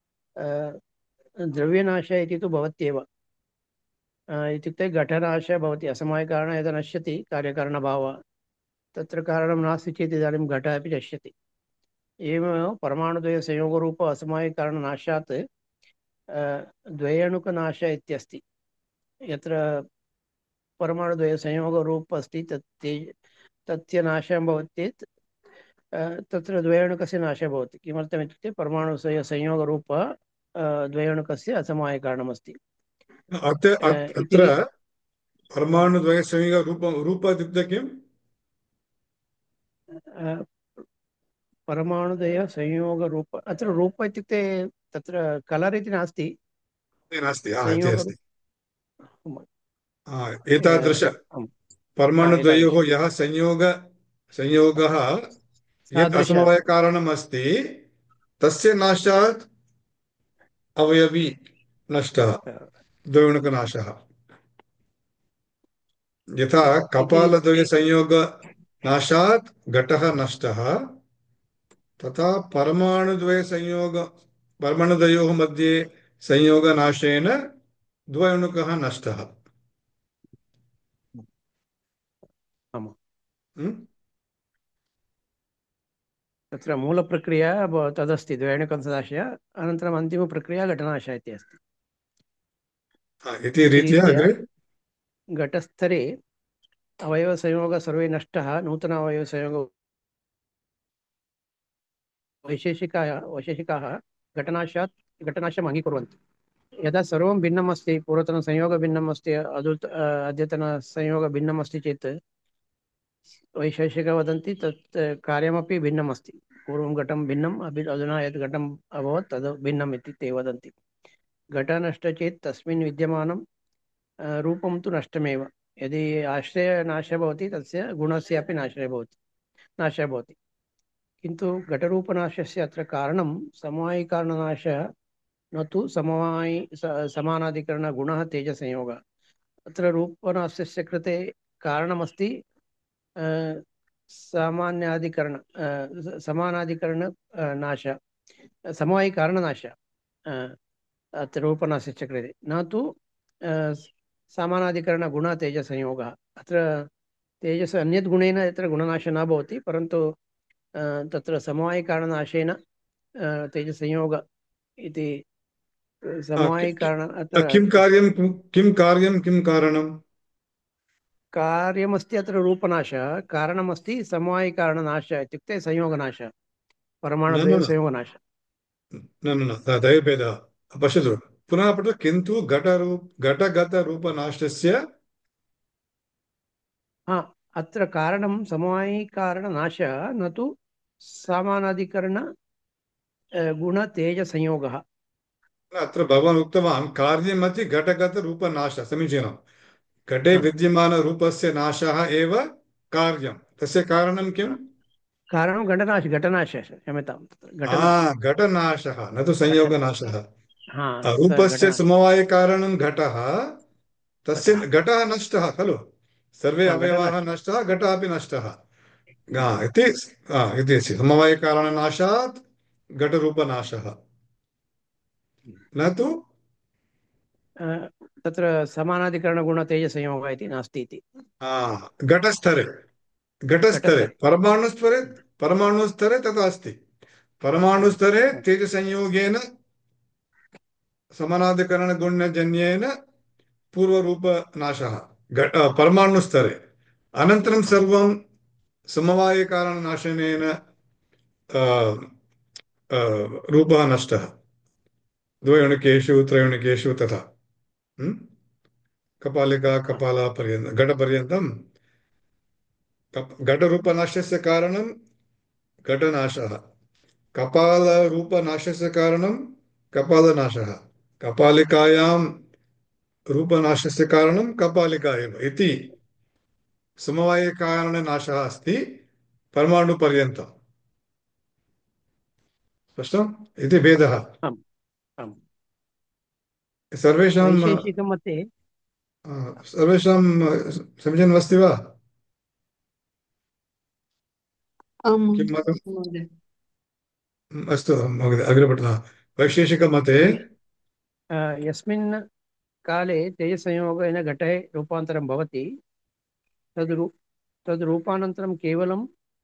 द्रव्यनाशः इति तु भवत्येव। इत्युक्ते घटनाशः भवति, असमवायिकारणं यदा नश्यति कार्यकारणभावः, तत्र कारणं नास्ति चेत् इदानीं घटः अपि नश्यति। एवमेव परमाणुद्वयसंयोगरूप असमवायिकारणनाशात् द्वयणुकनाश इत्यस्ति। यत्र परमाणुद्वयसंयोगरूप अस्ति तस्य नाशः भवति चेत् तत्र द्वयणुकस्य नाशः भवति। किमर्थमित्युक्ते परमाणुद्वयसंयोगरूप द्वयणुकस्य असमवायिकारणमस्ति। अत्र परमाणुद्वयसंयोगरूपं रूप इत्युक्ते किम्? परमाणुद्वयसंयोगरूप, अत्र रूप इत्युक्ते तत्र कलर् इति नास्ति, नास्ति, इति संयोगरूप। अस्ति। एतादृश आम्। परमाणुद्वयोः एतादृश यः संयोगः यत् सादृश असमवायकारणम् अस्ति तस्य नाशात् अवयवी नष्टः, द्वयोणुकनाशः। यथा इति कपालद्वयसंयोगनाशात् घटः नष्टः, तथा परमाणुद्वयोः मध्ये संयोगनाशेन द्वयोणुकः नष्टः। आम्। हम्म? तत्र मूलप्रक्रिया तदस्ति द्वयोणुकनाशः, अनन्तरम् अन्तिमप्रक्रिया घटनाशः इति अस्ति। इति इति रीत्या रीत्या अग्रे घटस्तरे अवयवसंयोगः सर्वे नष्टः, नूतन अवयवसंयोगो वैशेषिकाः घटनाशम् अङ्गीकुर्वन्ति। यदा सर्वं भिन्नम् अस्ति, पूर्वतनसंयोगः भिन्नम् अस्ति, अद्यतनसंयोगः भिन्नम् अस्ति चेत् वैशेषिकाः वदन्ति तत् कार्यमपि भिन्नम् अस्ति। पूर्वं घटं भिन्नम्, अधुना यत् घटम् अभवत् तद् भिन्नम् इति ते वदन्ति। घटः नष्टः चेत् तस्मिन् विद्यमानं रूपं तु नष्टमेव। यदि आश्रयनाशः भवति तस्य गुणस्यापि नाशः भवति। किन्तु घटरूपनाशस्य अत्र कारणं समवायिकारणनाशः, न तु समानाधिकरणगुणः तेजसंयोगः। अत्र रूपनाशस्य कृते कारणमस्ति समानाधिकरण समवायिकारणनाशः अत्र रूपनाशस्य कृते, न तु समानाधिकरणगुणः तेजसंयोगः। अत्र तेजस अन्यद् गुणेन यत्र गुणनाशः न भवति, परन्तु तत्र समवायिकारणनाशेन तेजसंयोग इति समवायिकारण अत्र किं कार्यं किं कारणं? कार्यमस्ति अत्र रूपनाशः, कारणमस्ति समवायिकारणनाशः इत्युक्ते संयोगनाशः, न न परमाणुद्वयं न संयोगनाशः। न न न तदेव भेदः। पश्यतु, पुनः पठतु। किन्तु घटगतरूपनाशस्य हा, अत्र कारणं समवायिकारणनाशः, न तु समानाधिकरण गुणतेजसंयोगः। अत्र भवान् उक्तवान् कार्यमति घटगतरूपनाशः, समीचीनं। घटे हा, विद्यमानरूपस्य नाशः एव कार्यं। तस्य कारणं किम्? कारणं घटनाशः, क्षम्यतां, घटनाशः। घटनाशः, न तु संयोगनाशः। हा, रूपस्य घटनाशः। समवायकारणं घटः, तस्य घटः घटः नष्टः खलु। सर्वे अवयवाः घटनाशः। नष्टः, घटः अपि नष्टः। इति इति अस्ति। समवायकारणनाशात् घटरूपनाशः, न तु तत्र समानाधिकरणगुणतेजसंयोगः इति नास्ति इति। घटस्तरे। घटस्तरे घटस्तरे। परमाणुस्तरे तथा अस्ति। परमाणुस्तरे तेजसंयोगेन समानाधिकरणगुण्यजन्येन पूर्वरूपनाशः परमाणुस्तरे। अनन्तरं सर्वं समवायिकारणनाशनेन रूपः नष्टः, द्वयोनिकेषु त्रयोनिकेषु तथा। हम्म? कपालपर्यन्तं घटपर्यन्तं घटरूपनाशस्य कारणं घटनाशः, कपालरूपनाशस्य कारणं कपालनाशः, कपालिकायां रूपनाशस्य कारणं कपालिका एव इति। समवायिकारणनाशः अस्ति परमाणुपर्यन्तं। स्पष्टम्? इति भेदः। आम्। आम्। सर्वेषां वैशेषिकमते सर्वेषां समीचीनम् अस्ति वा? आम् किं मतम्? महोदय। अस्तु महोदय, अग्रे पठतु। वैशेषिकमते यस्मिन् काले तेजसंयोगेन घटे रूपान्तरं भवति, तद् रू तद् रूपानन्तरं केवलं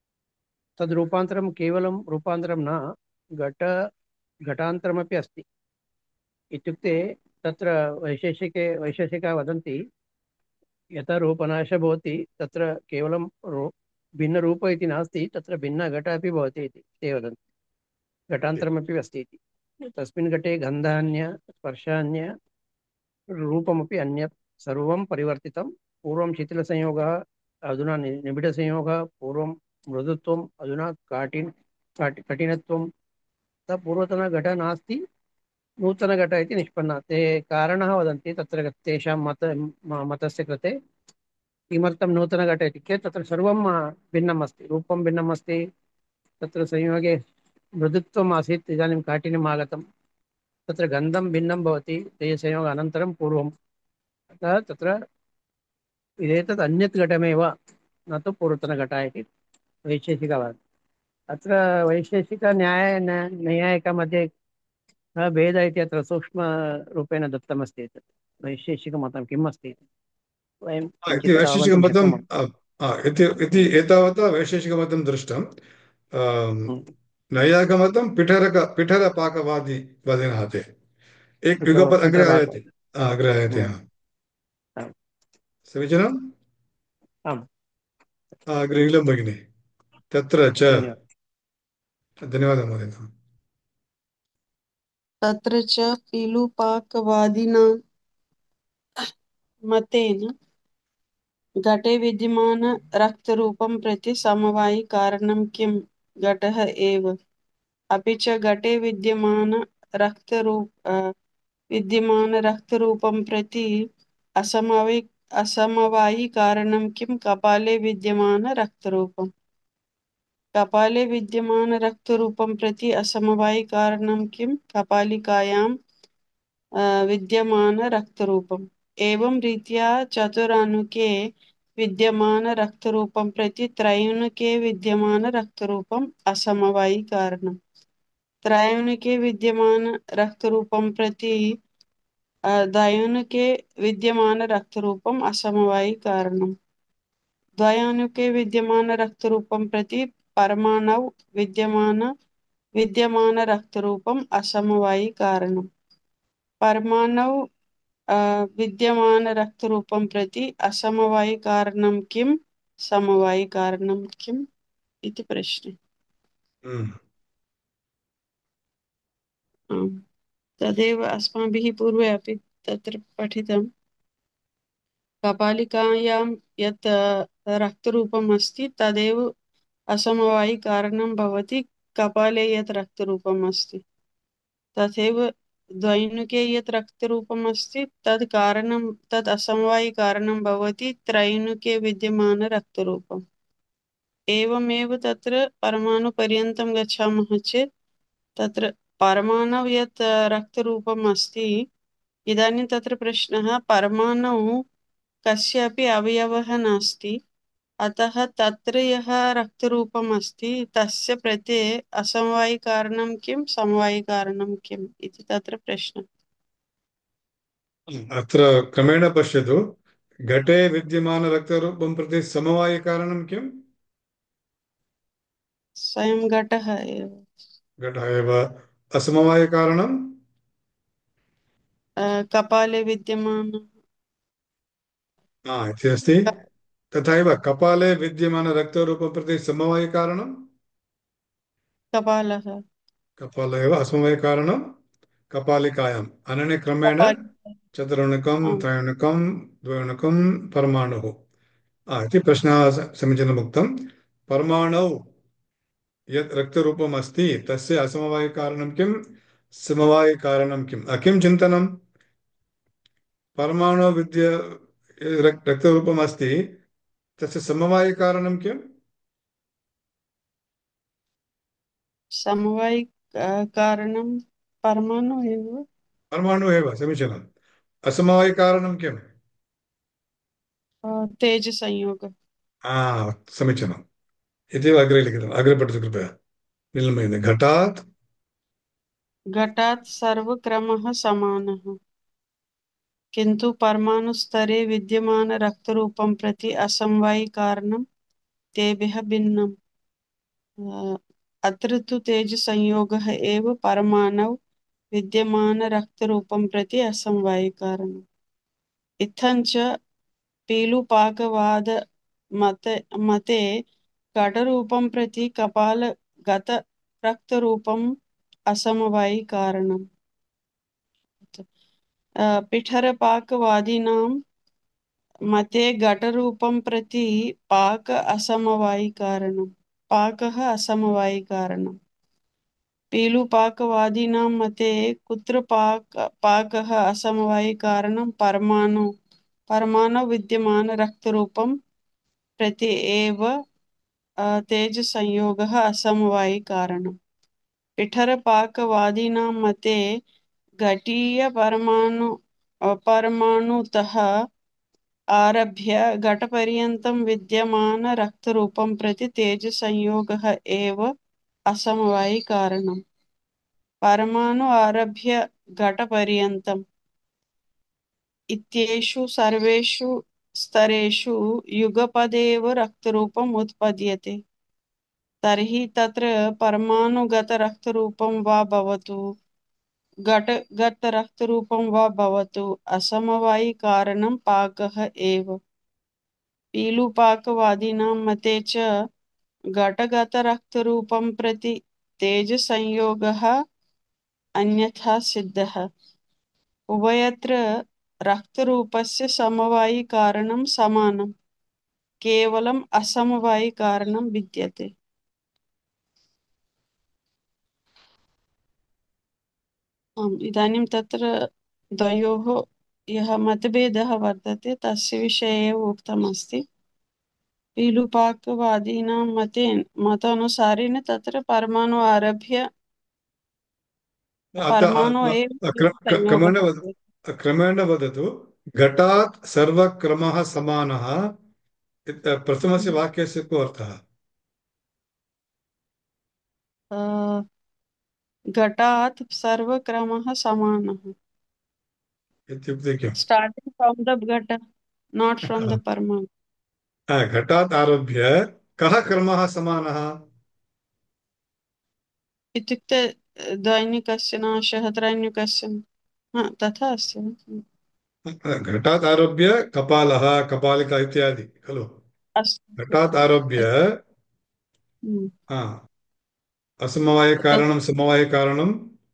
रूपान्तरं न, घट घटान्तरमपि अस्ति। इत्युक्ते तत्र वैशेषिकाः वदन्ति, यथा रूपनाशः भवति तत्र केवलं भिन्नरूप इति नास्ति, तत्र भिन्नघट अपि भवति इति ते वदन्ति। घटान्तरमपि अस्ति इति। तस्मिन् घटे गन्धान्य स्पर्शान्य रूपमपि अन्यत् सर्वं परिवर्तितं। पूर्वं शिथिलसंयोगः, अधुना निबिडसंयोगः, पूर्वं मृदुत्वम्, अधुना कठिनत्वं। पूर्वतनघटः नास्ति, नूतनघट इति निष्पन्ना। ते कारणः वदन्ति तत्र तेषां मतस्य कृते किमर्थं नूतनघट इति चेत् तत्र सर्वं भिन्नम् अस्ति, रूपं भिन्नम् अस्ति, तत्र संयोगे मृदुत्वम् आसीत्, इदानीं काठिन्यम् आगतं, तत्र गन्धं भिन्नं भवति तेजसंयोग अनन्तरं पूर्वम्। अतः तत्र एतत् अन्यत् घटमेव, न तु पूर्वतनघट इति वैशेषिकः वदति। अत्र नैयायिकमध्ये सः भेदः इति अत्र सूक्ष्मरूपेण दत्तमस्ति। एतत् वैशेषिकमतं किम् अस्ति इति वयं इति किञ्चित् अवगन्तुं वैशेषिकमतं शक्नुमः। इति एतावता वैशेषिकमतं दृष्टम्। हम्म। नैयायिकमतं पिठरपाकवादी वादिनः ते। एक युगपत् अग्रे पीठभाग। आयाति। अग्रे आयाति, हम्म। आम्। समीचीनम्। आम्। अग्रे नीलं भगिनि। तत्र च धन्यवादः। धन्यवादः महोदय। तत्र च पीलुपाकवादिनां मतेन घटे विद्यमान रक्तरूपं प्रति समवायिकारणं किं घटः एव, अपि च घटे विद्यमानरक्तरूपं प्रति असमवायिकारणं किं कपाले विद्यमानरक्तरूपम्। कपाले विद्यमानरक्तरूपं प्रति असमवायिकारणं किं कपालिकायां विद्यमानरक्तरूपम्। एवं रीत्या चतुरानुके विद्यमानरक्तरूपं प्रति त्रैयुनिके विद्यमानरक्तरूपम् असमवायिकारणम्। त्रैयुनिके विद्यमानरक्तरूपं प्रति द्वैयुनिके विद्यमानरक्तरूपम् असमवायिकारणम्। द्वयानुके विद्यमानरक्तरूपं प्रति परमाणौ विद्यमानरक्तरूपम् असमवायिकारणम्। परमाणौ विद्यमानरक्तरूपं प्रति असमवायिकारणं किं, समवायिकारणं किम् इति प्रश्ने। आम्। तदेव अस्माभिः पूर्वे अपि तत्र पठितं। कपालिकायां यत् रक्तरूपम् अस्ति तदेव असमवायिकारणं भवति कपाले यत् रक्तरूपम् अस्ति। तथैव द्वैनुके यत् रक्तरूपम् अस्ति तद् असमवायिकारणं भवति त्रैनुके विद्यमानरक्तरूपम्। एवमेव तत्र परमाणुपर्यन्तं गच्छामः चेत् तत्र परमाणु यत् रक्तरूपम् अस्ति, इदानीं तत्र प्रश्नः, परमाणु कस्यापि अवयवः नास्ति, अतः तत्र यः रक्तरूपम् अस्ति तस्य प्रति असमवायिकारणं किं, समवायिकारणं किम् इति तत्र प्रश्नः। अत्र क्रमेण पश्यतु। घटे विद्यमानरक्तरूपं प्रति समवायिकारणं किम्? स्वयं घटः एव। घटः एव। असमवायिकारणं कपाले विद्यमान इति अस्ति। तथैव कपाले विद्यमानरक्तरूपं प्रति समवायिकारणं कपालः। कपाल एव। असमवायिकारणं कपालिकायाम्। अनेन क्रमेण कपाल चतुर्णकं आम्। त्रयोणकं द्वयोणकं परमाणुः इति प्रश्नः समीचीनमुक्तं। परमाणौ यत् रक्तरूपम् अस्ति तस्य असमवायिकारणं किं, समवायिकारणं किम्? किं चिन्तनं? परमाणु रक्तरूपम् अस्ति, तस्य समवायिकारणं किम्? समवायि कारणं परमाणु एव। परमाणु एव, समीचीनम्। असमवायिकारणं किम्? तेजसंयोग। समीचीनम्। इत्येव अग्रे लिखितम्। अग्रे पठतु कृपया। नीलमयिनी, घटात् घटात् सर्वक्रमः समानः, किन्तु परमाणुस्तरे विद्यमानरक्तरूपं प्रति असमवायिकारणं तेभ्यः भिन्नम्। अत्र तु तेजसंयोगः एव परमाणौ विद्यमानरक्तरूपं प्रति असमवायिकारणम्। इत्थञ्च पीलुपाकवाद मते घटरूपं प्रति कपालगतरक्तरूपम् असमवायिकारणम्। पिठरपाकवादिनां मते घटरूपं प्रति पाकः असमवायिकारणम्। पीलुपाकवादिनां मते कुत्र पाकः असमवायिकारणं परमाणु विद्यमानरक्तरूपं प्रति एव तेजसंयोगः असमवायिकारणम्। पिठरपाकवादिनां मते परमाणुतः आरभ्य घटपर्यन्तं विद्यमानरक्तरूपं प्रति तेजसंयोगः एव असमवायिकारणम्। परमाणु आरभ्य घटपर्यन्तम् इत्येषु सर्वेषु स्तरेषु युगपदेव रक्तरूपम् उत्पद्यते। तर्हि तत्र परमाणुगतरक्तरूपं वा भवतु घटगतरक्तरूपं वा भवतु असमवायिकारणं पाकः एव। पीलुपाकवादिनां मते च घटगतरक्तरूपं प्रति तेजसंयोगः अन्यथा सिद्धः। उभयत्र रक्तरूपस्य समवायिकारणं समानं, केवलम् असमवायिकारणं विद्यते। इदानीं तत्र द्वयोः यः मतभेदः वर्तते तस्य विषये एव उक्तमस्ति। पीलुपाकवादीनां मतानुसारेण तत्र परमाणु आरभ्य परमाणु एव संयोगः भवति। क्रमेण वदतु। घटात् सर्वक्रमः समानः। प्रथमस्य वाक्यस्य को अर्थः? घटात् सर्वक्रमः समानः। इत्युक्ते किम्? स्टार्टिंग फ्रॉम द घट, नॉट फ्रॉम द परमाणु। घटात् आरभ्य कः क्रमः समानः? इत्युक्ते दैनिकस्य नाशः त्रैनिकस्य तथा अस्ति। घटात् आरभ्य कपालः कपालिका इत्यादि खलु। अस्तु। घटात् आरभ्य असमवायकारणं समवायकारणं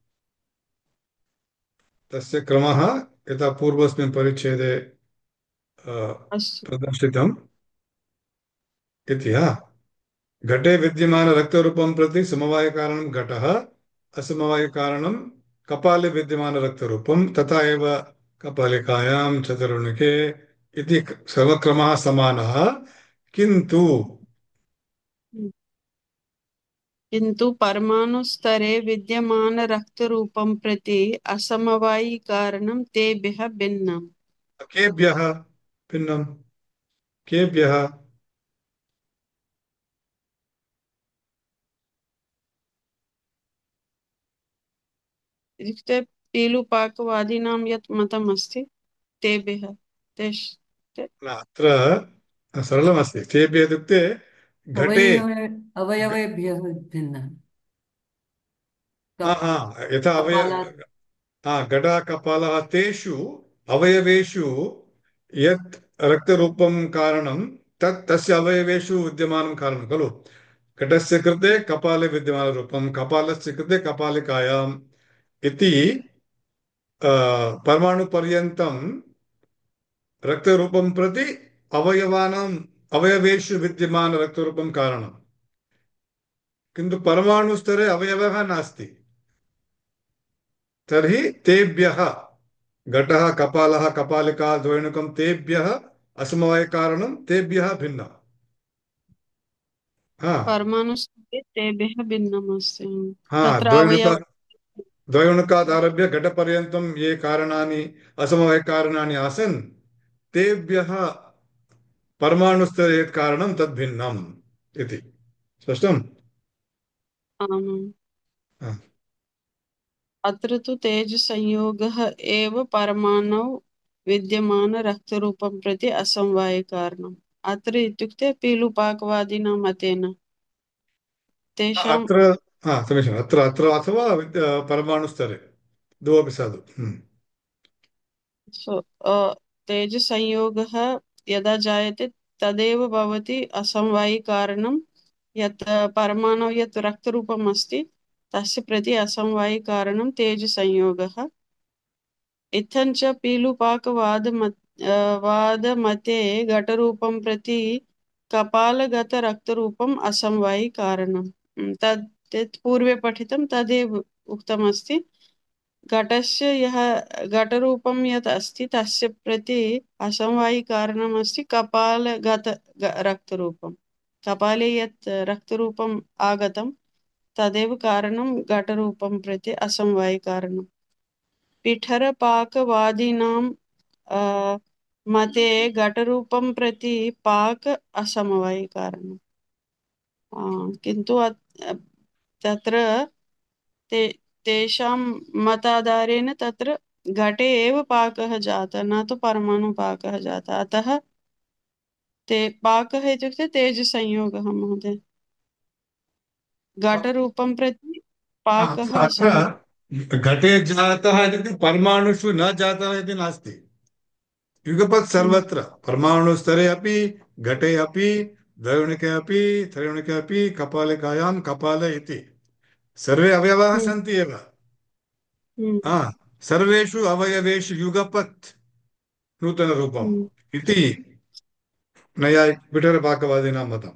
तस्य क्रमः यथा पूर्वस्मिन् परिच्छेदे अस्तु। प्रदर्शितम् इति। घटे विद्यमानरक्तरूपं प्रति समवायकारणं घटः, असमवायकारणं कपाले विद्यमानरक्तरूपं, तथा एव कपालिकायां चतुर्णुके इति सर्वक्रमः समानः। किन्तु परमाणुस्तरे विद्यमानरक्तरूपं प्रति असमवायिकारणं तेभ्यः भिन्नम्। केभ्यः भिन्नं? केभ्यः? इत्युक्ते पीलुपाकवादिनां यत् मतम् अस्ति तेभ्यः अत्र सरलमस्ति। तेभ्यः इत्युक्ते घटे अवयवेभ्यः भिन्नः। यथा कपालात् घटः कपालः तेषु अवयवेषु यत् रक्तरूपं कारणं तस्य अवयवेषु विद्यमानं कारणं खलु। घटस्य कृते कपाले विद्यमानरूपं, कपालस्य कृते कपालिकायाम् इति परमाणुपर्यन्तं रक्तरूपं प्रति अवयवेषु विद्यमानरक्तरूपं कारणं। किन्तु परमाणुस्तरे अवयवः नास्ति। तर्हि तेभ्यः घटः कपालः कपालिका द्वैणुकं तेभ्यः असमवायकारणं तेभ्यः भिन्नः। परमाणुस्तरे तेभ्यः भिन्नम् अस्ति। तत्र द्वैणुक अवयव द्वैणुकात् आरभ्य घटपर्यन्तं ये कारणानि असमवायकारणानि आसन् तेभ्यः परमाणुस्तरे यत् कारणं तद् भिन्नम् इति स्पष्टम्? आम्। हा। अत्र तु तेजसंयोगः एव परमाणौ विद्यमानरक्तरूपं प्रति असमवायिकारणम्। अत्र इत्युक्ते पीलुपाकवादिनां मतेन तेषां अत्र समीचीनम्। अत्र अत्र अथवा परमाणुस्तरे द्वौ साधु। तेजसंयोगः यदा जायते तदेव भवति असमवायिकारणं। यत् परमाणु यत् रक्तरूपम् अस्ति तस्य प्रति असमवायिकारणं तेजसंयोगः। इत्थञ्च वादमते घटरूपं प्रति कपालगतरक्तरूपम् असमवायिकारणम्। तद् तत् पूर्वे पठितं तदेव उक्तमस्ति। घटस्य यः घटरूपं यत् अस्ति तस्य प्रति असमवायिकारणमस्ति रक्तरूपं। कपाले यत् रक्तरूपम् आगतं तदेव कारणं घटरूपं प्रति असमवायिकारणम्। पिठरपाकवादिनां मते घटरूपं प्रति पाक असमवायिकारणम्। किन्तु तत्र ते तेषां मताधारेण तत्र घटे एव पाकः जातः, न तु परमाणुपाकः जातः। अतः पाकः इत्युक्ते तेजसंयोगः महोदय। घटरूपं प्रति पाकः अत्र घटे जातः इत्युक्ते परमाणुषु न जातः इति नास्ति। युगपत् सर्वत्र परमाणुस्तरे अपि, घटे अपि, द्रवणिके अपि, त्रैवणिके अपि, कपालिकायां कपाले इति सर्वे अवयवाः सन्ति एव। सर्वेषु अवयवेषु युगपत् नूतनरूपम् इति पिठरपाकवादिनां मतम्।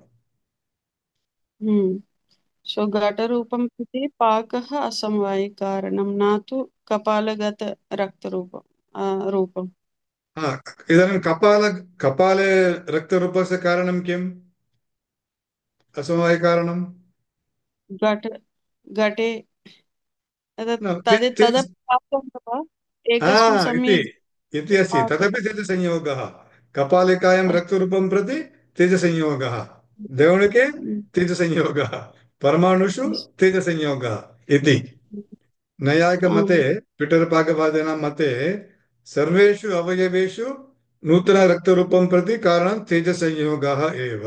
सो घटरूपं प्रति पाकः असमवायिकारणं, न तु कपालगत रूपम्। इदानीं कपाले रक्तरूपस्य कारणं किम्? असमवायिकारणम् घटे न, तदपि पाकं वा एकस्मिन् समये इति अस्ति, तदपि तेजसंयोगः। कपालिकायां रक्तरूपं प्रति तेजसंयोगः, द्रवणिके तेजसंयोगः, परमाणुषु तेजसंयोगः इति नैयायिकमते, पिठरपाकवादिनां मते सर्वेषु अवयवेषु नूतनरक्तरूपं प्रति कारणं तेजसंयोगः एव।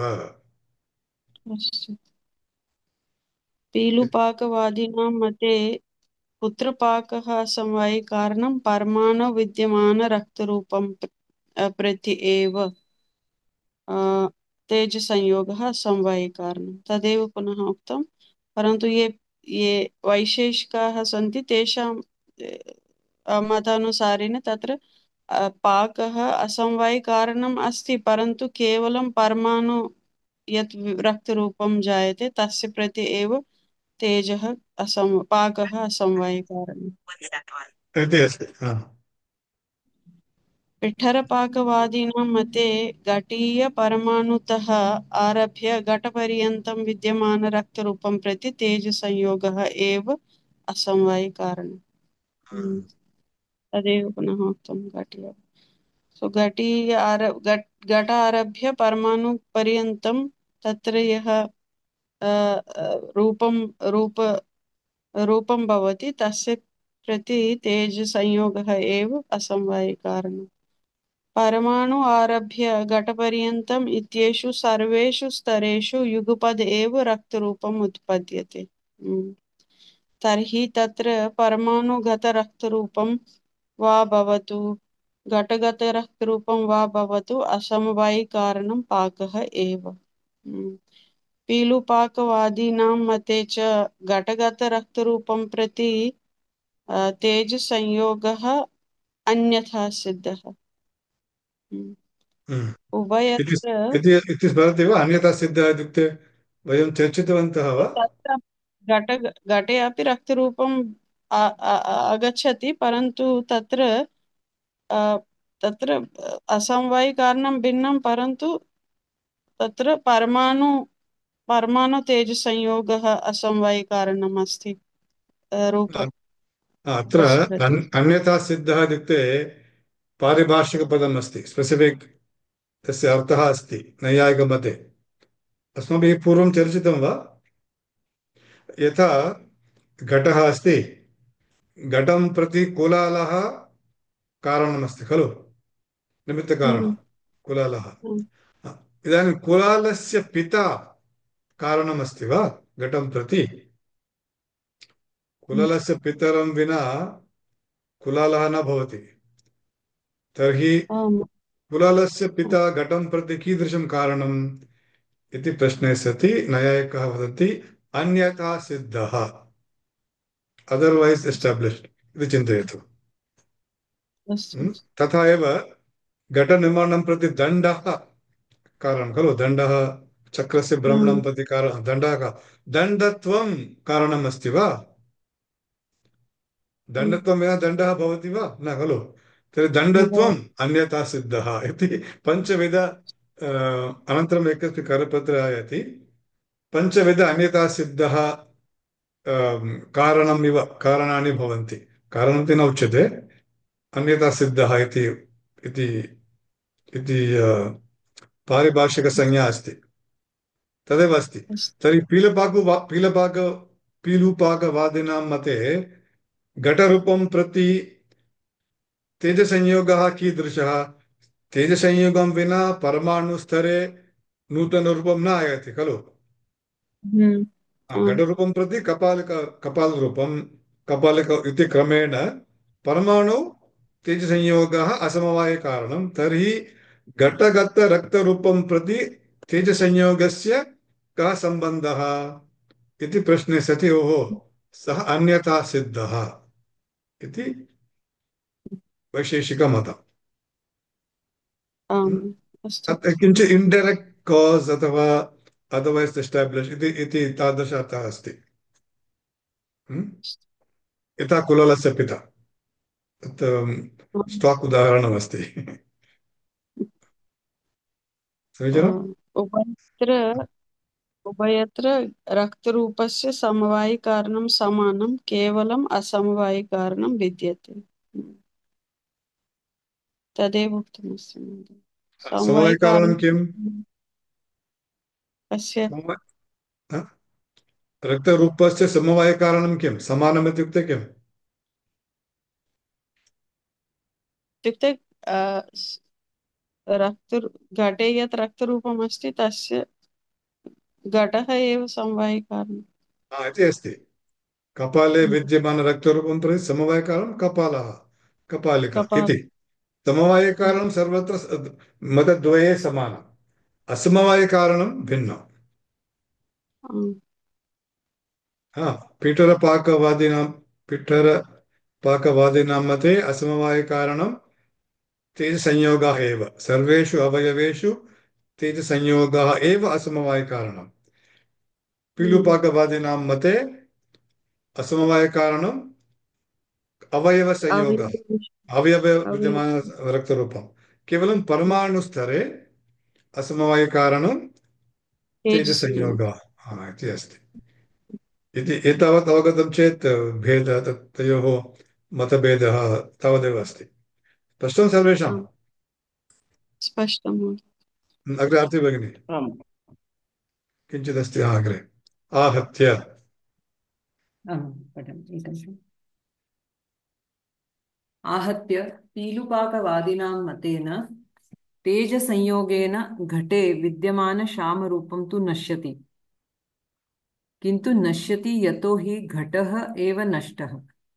पीलुपाकवादिनां मते पुत्रपाकः असमवायिकारणं परमाणुविद्यमानरक्तरूपं प्रति एव तेजसंयोगः असमवायिकारणं। तदेव पुनः उक्तं। परन्तु ये वैशेषिकाः सन्ति तेषां मतानुसारेण तत्र पाकः असमवायिकारणम् अस्ति, परन्तु केवलं परमाणु यत् रक्तरूपं जायते तस्य प्रति एव तेजः पाकः असमवायिकारणम् इति अस्ति। पिठरपाकवादिनां मते घटीयपरमाणुतः आरभ्य घटपर्यन्तं विद्यमानरक्तरूपं प्रति तेजसंयोगः एव असमवायिकारणम्। तदेव पुनः उक्तं घटीय। सो घट आरभ्य परमाणुपर्यन्तं तत्र यः रूपं भवति तस्य प्रति तेजसंयोगः एव असमवायिकारणम्। परमाणु आरभ्य घटपर्यन्तम् इत्येषु सर्वेषु स्तरेषु युगपद् एव रक्तरूपम् उत्पद्यते। तर्हि तत्र परमाणुगतरक्तरूपं वा भवतु घटगतरक्तरूपं वा भवतु असमवायिकारणं पाकः एव। पीलुपाकवादीनां मते च घटगतरक्तरूपं प्रति तेजसंयोगः अन्यथा सिद्धः। उभयत्र इति स्मरति वा? अन्यथा सिद्धः इत्युक्ते वयं चर्चितवन्तः वा? तत्र घटे अपि रक्तरूपम् आगच्छति, परन्तु तत्र असमवायिकारणं भिन्नं, परन्तु तत्र परमाणु तेजसंयोगः असमवायिकारणम् अस्ति अत्र रूपस्य प्रति। अन्यथा सिद्धः इत्युक्ते पारिभाषिकपदम् अस्ति, स्पेसिफिक् तस्य अर्थः अस्ति नैयायिकमते। अस्माभिः पूर्वं चर्चितं वा? यथा घटः अस्ति, घटं प्रति कुलालः कारणमस्ति खलु, निमित्तकारणं कुलालः। इदानीं कुलालस्य पिता कारणमस्ति वा घटं प्रति? कुलालस्य पितरं विना कुलालः न भवति। तर्हि कुलालस्य पिता घटं प्रति कीदृशं कारणम् इति प्रश्ने सति नैयायिकाः वदन्ति अन्यथा सिद्धः, अदर्वैस् एस्टाब्लिश्ड् इति चिन्तयतु। तथा एव घटनिर्माणं प्रति दण्डः कारणं खलु, दण्डः चक्रस्य भ्रमणं प्रति कारणं दण्डः दण्डत्वं कारणमस्ति वा? दण्डत्वं विना दण्डः भवति वा? न खलु। तर्हि दण्डत्वम् अन्यथा सिद्धः इति पञ्चविध अनन्तरम् एकस्य करपत्रे आयाति पञ्चविध अन्यथा सिद्धः कारणमिव कारणानि भवन्ति। कारणमिति न उच्यते, अन्यथा सिद्धः इति इति पारिभाषिकसंज्ञा अस्ति, तदेव अस्ति। तर्हि पीलुपाकवादिनां मते घटरूपं प्रति तेजसंयोगः कीदृशः? तेजसंयोगं विना परमाणुस्तरे नूतनरूपं न आयाति खलु। घटरूपं प्रति कपालरूपं कपालिक इति क्रमेण परमाणु तेजसंयोगः असमवायकारणं। तर्हि घटगतरक्तरूपं प्रति तेजसंयोगस्य कः सम्बन्धः इति प्रश्ने सति ओहो सः अन्यथा सिद्धः इति वैशेषिकमतम्। किञ्चित् इण्डैरेक्ट् कास् अथवा अदर्वैस् एस्टाब्लिश् इति तादृश अर्थः अस्ति। यथा कुललस्य पिता तत् स्टाक् उदाहरणमस्ति। समीचीनम्। उभयत्र रक्तरूपस्य समवायिकारणं समानं, केवलम् असमवायिकारणं विद्यते। तदेव उक्तमस्ति महोदय। समवायिकारणं किम्? अस्य रक्तरूपस्य समवायिकारणं किं? समानम् इत्युक्ते किम्? इत्युक्ते घटे यत् रक्तरूपम् अस्ति तस्य घटः एव समवायिकारणम् इति अस्ति। कपाले विद्यमानरक्तरूपं प्रति समवायिकारणं कपालः कपालिका कपाल। इति। समवायिकारणं सर्वत्र मतद्वये समानम्, असमवायिकारणं भिन्नम्। पिठरपाकवादिनां मते असमवायिकारणं तेजसंयोगः एव। सर्वेषु अवयवेषु तेजसंयोगः एव असमवायिकारणम्। पीलुपाकवादिनां मते असमवायिकारणम् अवयवसंयोगः, अवयवे विद्यमान रक्तरूपं। केवलं परमाणुस्तरे असमवायिकारणं तेजसंयोगः इति अस्ति। इति एतावत् अवगतं चेत् भेदः तयोः मतभेदः तावदेव अस्ति। स्पष्टं सर्वेषाम्? स्पष्टम्। अग्रे आर्ति भगिनी किञ्चिदस्ति अग्रे आहत्य। आहत्य पीलुपाकवादिनां मतेन तेजसंयोगेन घटे विद्यमानश्यामरूपं तु नश्यति, किन्तु नश्यति यतो हि घटः एव नष्टः।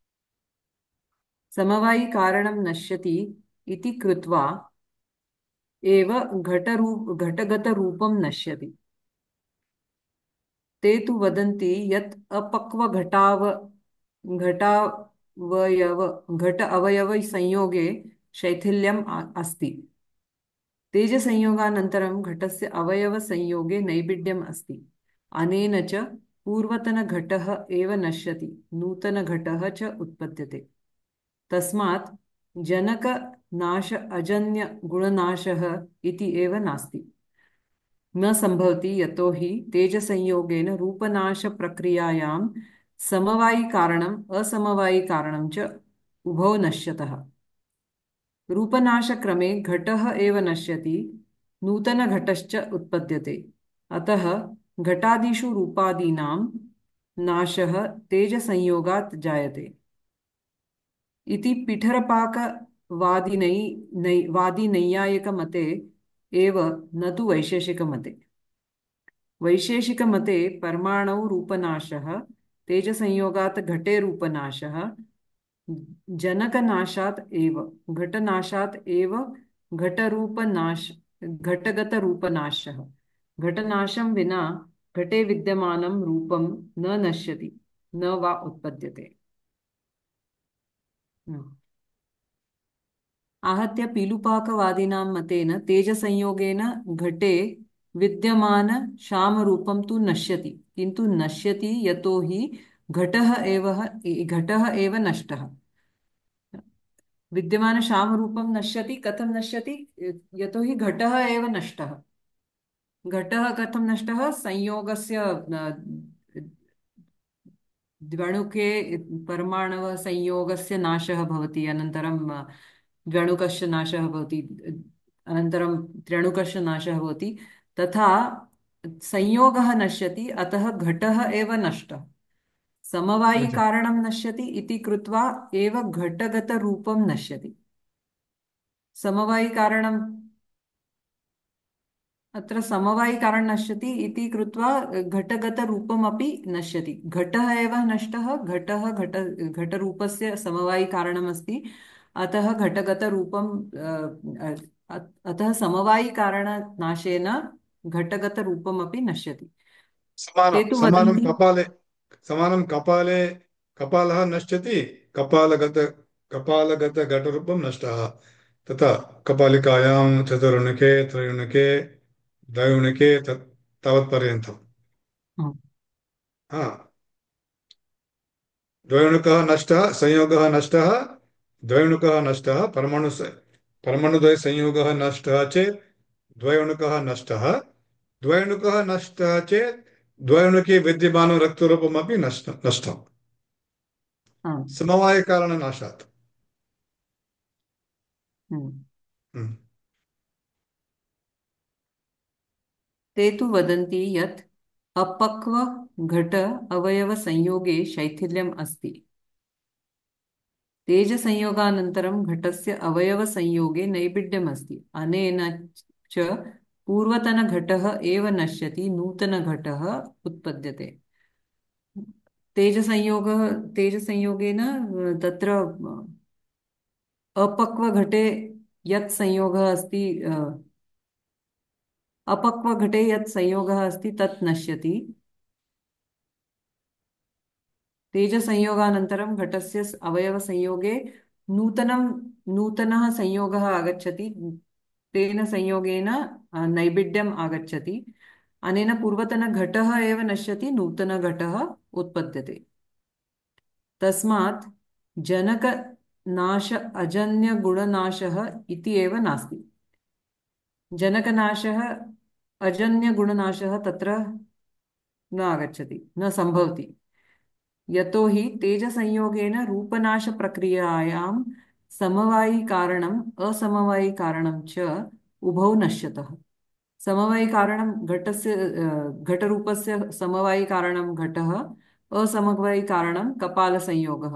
समवायिकारणं नश्यति इति कृत्वा एव घटगतरूपं नश्यति। ते तु वदन्ति यत् घट अवयवसंयोगे शैथिल्यम् अस्ति। तेजसंयोगानन्तरं घटस्य अवयवसंयोगे नैबिड्यम् अस्ति। अनेन च पूर्वतनघटः एव नश्यति, नूतनघटः च उत्पद्यते। तस्मात् जनकनाश अजन्यगुणनाशः इति एव नास्ति, न सम्भवति, यतो हि तेजसंयोगेन रूपनाशप्रक्रियायां समवायिकारणम् असमवायिकारणं च उभौ नश्यतः। रूपनाशक्रमे घटः एव नश्यति, नूतनघटश्च उत्पद्यते। अतः घटादिषु रूपादीनां नाशः तेजसंयोगात् जायते इति पिठरपाकवादिनैयायिकमते एव, न तु वैशेषिकमते। वैशेषिकमते परमाणौ रूपनाशः, तेजसंयोगात् घटे रूपनाशः, जनकनाशात् एव घटनाशात् एव घटगतरूपनाशः। घटनाशं विना घटे विद्यमानं रूपं न नश्यति, न वा उत्पद्यते। आहत्य पीलुपाकवादिनां मतेन तेजसंयोगेन घटे विद्यमानश्यामरूपं तु नश्यति किन्तु नश्यति यतोहि घटः एव नष्टः विद्यमानश्यामरूपं नश्यति कथं नश्यति यतोहि घटः एव नष्टः घटः कथं नष्टः संयोगस्य द्वणुके परमाणवसंयोगस्य नाशः भवति अनन्तरं द्वणुकस्य नाशः भवति अनन्तरं त्र्यणुकस्य नाशः भवति तथा संयोगः नश्यति अतः घटः एव नष्टः समीचीनं। समवायिकारणं नश्यति इति कृत्वा एव घटगतरूपं नश्यति समवायिकारणं अत्र समवायिकारणं नश्यति इति कृत्वा घटगतरूपमपि नश्यति घटः एव नष्टः घटरूपस्य समवायिकारणमस्ति अतः घटगतरूपं अतः समवायिकारणनाशेन घटगतरूपमपि नश्यति ते समानं तु समानं वदन्ति कपाले समानं कपाले कपालः नश्यति कपालगत कपालगतघटरूपं नष्टः तथा कपालिकायां चतुर्युणके त्रयुणके द्वयुणके तावत्पर्यन्तम् हा द्वयुणकः नष्टः संयोगः नष्टः द्वयुणकः नष्टः परमाणुद्वयसंयोगः नष्टः चेत् द्वयुणकः नष्टः द्वयुणुकः नष्टः चेत् द्वयुणुके विद्यमानं रक्तरूपमपि नष्टं आम् समवायकारणनाशात्। हम्म। हम्म। ते तु वदन्ति यत् अपक्व घट अवयवसंयोगे शैथिल्यम् अस्ति तेजसंयोगानन्तरं घटस्य अवयवसंयोगे नैबिड्यमस्ति अनेन च पूर्वतनघटः एव नश्यति नूतनघटः उत्पद्यते तेजसंयोगः तेजसंयोगेन तत्र अपक्वघटे यत् संयोगः अस्ति अपक्वघटे यत् संयोगः अस्ति तत् नश्यति तेजसंयोगानन्तरं घटस्य अवयवसंयोगे नूतनं नूतनः संयोगः आगच्छति तेन संयोगेन नैबिड्यम् आगच्छति अनेन पूर्वतनघटः एव नश्यति नूतनघटः उत्पद्यते तस्मात् जनकनाश अजन्यगुणनाशः इति एव नास्ति जनकनाशः अजन्यगुणनाशः तत्र न आगच्छति न सम्भवति यतोहि तेजसंयोगेन रूपनाशप्रक्रियायां समवायिकारणम् असमवायिकारणं च उभौ नश्यतः समवायिकारणं घटस्य घटरूपस्य समवायिकारणं घटः असमवायिकारणं कपालसंयोगः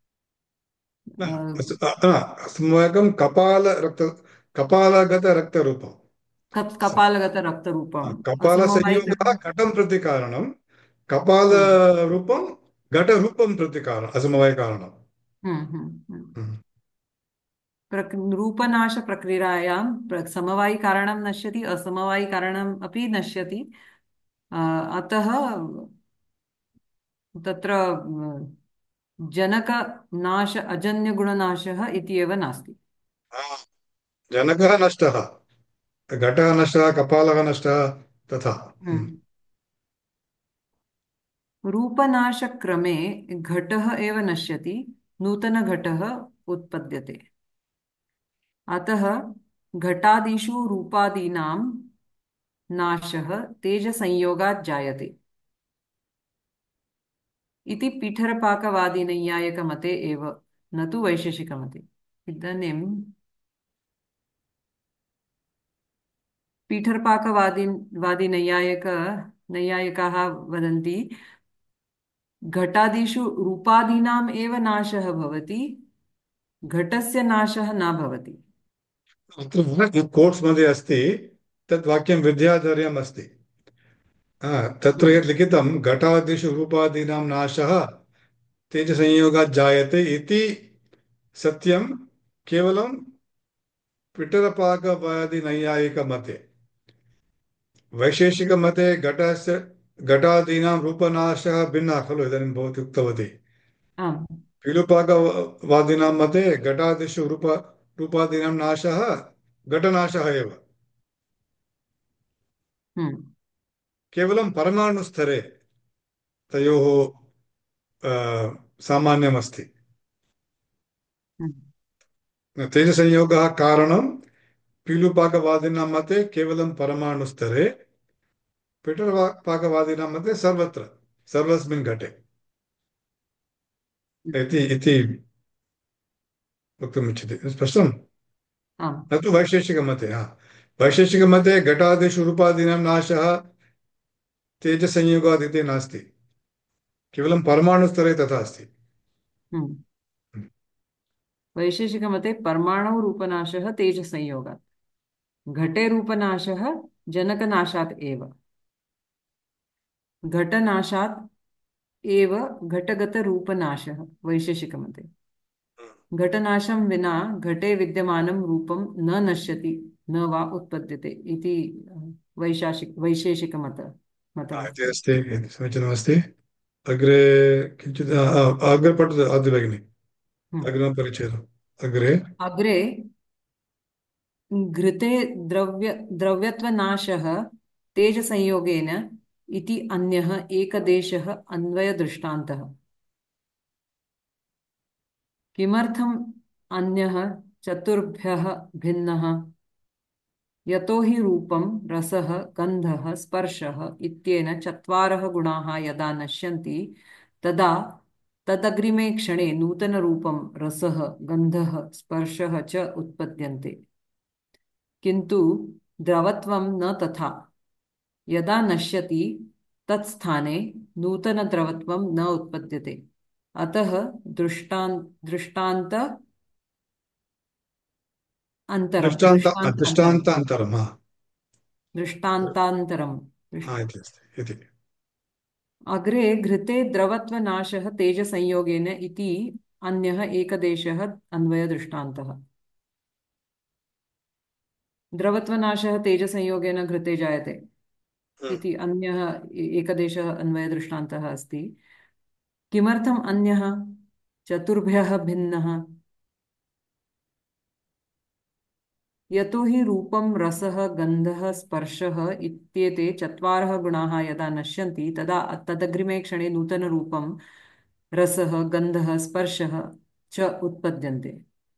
अस्माकं कपालगतरक्तरूपं कपालगतरक्तरूपम् कपालसंयोगः असमवायिकारणं घटं प्रति कारणं हम्म कपालरूपं घटरूपं प्रति कारणम् असमवायकारणम्। हम्म। रूपनाशप्रक्रियायां समवायिकारणं नश्यति असमवायिकारणम् अपि नश्यति अतः तत्र जनकनाश अजन्यगुणनाशः इति एव नास्ति जनकः नष्टः घटः नष्टः कपालः नष्टः तथा। हम्म। रूपनाशक्रमे घटः एव नश्यति नूतनघटः उत्पद्यते अतः घटादिषु रूपादीनां नाशः तेजसंयोगात् जायते इति पीठरपाकवादिनैयायिकमते एव न तु वैशेषिकमते इदानीं पीठरपाकवादिनैयायिक नैयायिकाः वदन्ति घटादिषु रूपादीनाम् एव नाशः भवति घटस्य नाशः न भवति अत्र कोट्स् मध्ये अस्ति तत् वाक्यं विद्याधर्यम् अस्ति तत्र हम्म यत् लिखितं घटादिषु रूपादीनां नाशः तेजसंयोगात् जायते इति सत्यं केवलं पिठरपाकवादिनैयायिकमते वैशेषिकमते घटादीनां रूपनाशः भिन्नः खलु इदानीं भवती उक्तवती आम् विलुपाकवादिनां मते घटादिषु रूपादीनां नाशः घटनाशः एव हम्म। केवलं परमाणुस्तरे तयोः सामान्यमस्ति। हम्म। तेजसंयोगः कारणं पीलुपाकवादिनां मते केवलं परमाणुस्तरे, पिटरपाकवादिनां मते सर्वत्र, सर्वस्मिन् घटे इति वक्तुमिच्छति। स्पष्टम्? आम्। न तु वैशेषिकमते। वैशेषिकमते घटादिषु रूपादीनां नाशः तेजसंयोगात् इति नास्ति, केवलं परमाणुस्तरे तथा अस्ति। हम्म। वैशेषिकमते परमाणु रूपनाशः तेजसंयोगात्, घटे रूपनाशः जनकनाशात् एव, घटनाशात् एव घटगतरूपनाशः वैशेषिकमते। घटनाशं विना घटे विद्यमानं रूपं न नश्यति न वा उत्पद्यते इति इति वैशेषिकमतमस्ति। अस्ति, समीचीनमस्ति। अग्रे किञ्चित् अग्रे पठतु आदि भगिनि, अग्रिमपरिच्छेदम् अग्रे। अग्रे घृते द्रव्यत्वनाशः तेजसंयोगेन इति अन्यः एकदेशः अन्वयदृष्टान्तः। किमर्थम् अन्यः चतुर्भ्यः भिन्नः? यतो हि रूपं रसः गन्धः स्पर्शः इत्येन चत्वारः गुणाः यदा नश्यन्ति तदा तदग्रिमे क्षणे नूतनरूपं रसः गन्धः स्पर्शः च उत्पद्यन्ते। किन्तु द्रवत्वं न तथा। यदा नश्यति तत्स्थाने नूतनद्रवत्वं न उत्पद्यते। अतः दृष्टान्त अन्तरं दृष्टान्तरं दृष्टान्तान्तरम् दृष्टान्तान्तरं इति अस्ति इति। अग्रे घृते द्रवत्वनाशः तेजसंयोगेन इति अन्यः एकदेशः अन्वयदृष्टान्तः। द्रवत्वनाशः तेजसंयोगेन घृते जायते इति अन्यः एकदेशः अन्वयदृष्टान्तः अस्ति। किमर्थम् अन्यः चतुर्भ्यः भिन्नः? यतो हि रूपं रसः गन्धः स्पर्शः इत्येते चत्वारः गुणाः यदा नश्यन्ति तदा तदग्रिमे क्षणे नूतनरूपं रसः गन्धः स्पर्शः च उत्पद्यन्ते।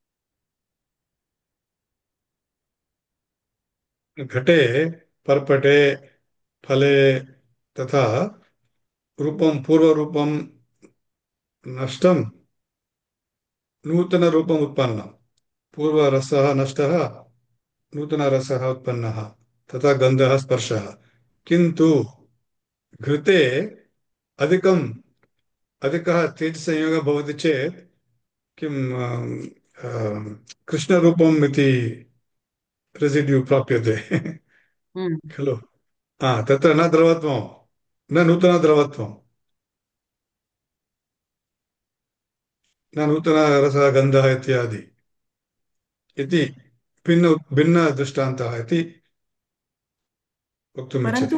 घटे, पर्पटे, फले तथा रूपं पूर्वरूपं नष्टं, नूतनरूपम् उत्पन्नं। पूर्वरसः नष्टः, नूतनरसः उत्पन्नः, तथा गन्धः स्पर्शः। किन्तु घृते अधिकम् अधिकः तेजसंयोगः भवति चेत् किं कृष्णरूपम् इति रेसिड्यू प्राप्यते हम्म। खलु? तत्र न द्रवत्वं, न नूतनद्रवत्वं, न नूतनरसः गन्धः इत्यादि इति भिन्नदृष्टान्तः इति परन्तु वक्तुमिच्छति।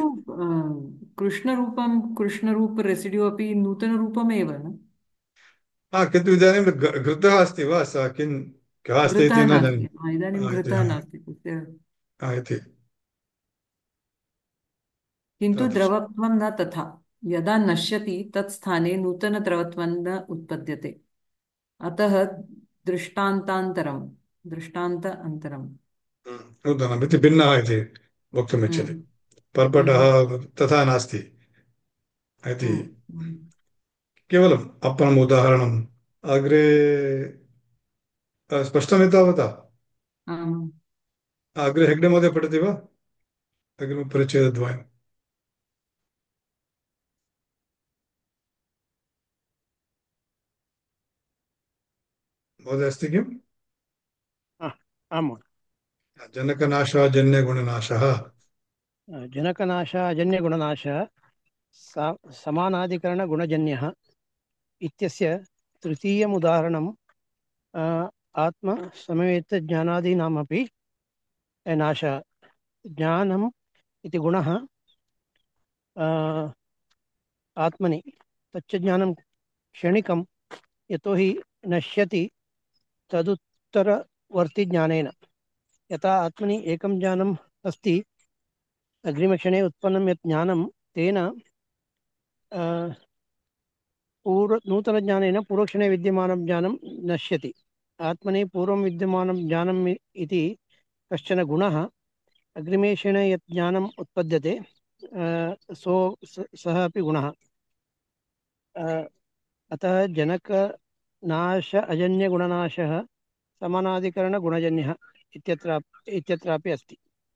कृष्णरूप रेसिड्यू अपि नूतनरूपमेव न? किन्तु इदानीं घृतः अस्ति वा? सः कः अस्ति घृतः इति न नास्ति। जानामि। इदानीं इति घृतः नास्ति तस्य। इति किन्तु तादृश। द्रवत्वं न तथा। यदा नश्यति तत् स्थाने नूतनद्रवत्वं न उत्पद्यते। अतः दृष्टान्तान्तरं दृष्टान्त अन्तरम्। नूतनम् इति भिन्नः इति वक्तुमिच्छति। हम्म। पर्पटः हम्म। तथा नास्ति इति हम्म। हम्म। केवलम् अपरम् उदाहरणम्। अग्रे स्पष्टमेतावता? आम्। अग्रे हेग्डे महोदय पठति वा? अग्रिमपरिच्छेदद्वयम्। महोदय अस्ति किम्? आम्। जनकनाशाजन्यगुणनाशः। जनकनाशाजन्यगुणनाशः समानाधिकरणगुणजन्यः इत्यस्य तृतीयमुदाहरणं आत्मसमवेतज्ञानादीनामपि नाशः। ज्ञानम् इति गुणः आत्मनि, तच्च ज्ञानं क्षणिकं यतो हि नश्यति तदुत्तरवर्ति ज्ञानेन। यथा आत्मनि एकं ज्ञानम् अस्ति अग्रिमक्षणे उत्पन्नं यत् ज्ञानं तेन नूतनज्ञानेन पूर्वक्षणे विद्यमानं ज्ञानं नश्यति। आत्मनि पूर्वं विद्यमानं ज्ञानम् इति कश्चन गुणः अग्रिमे क्षणे यत् ज्ञानम् उत्पद्यते सः अपि गुणः। अतः जनकनाश अजन्यगुणनाशः समानाधिकरणगुणजन्यः इत्यत्रापि अस्ति।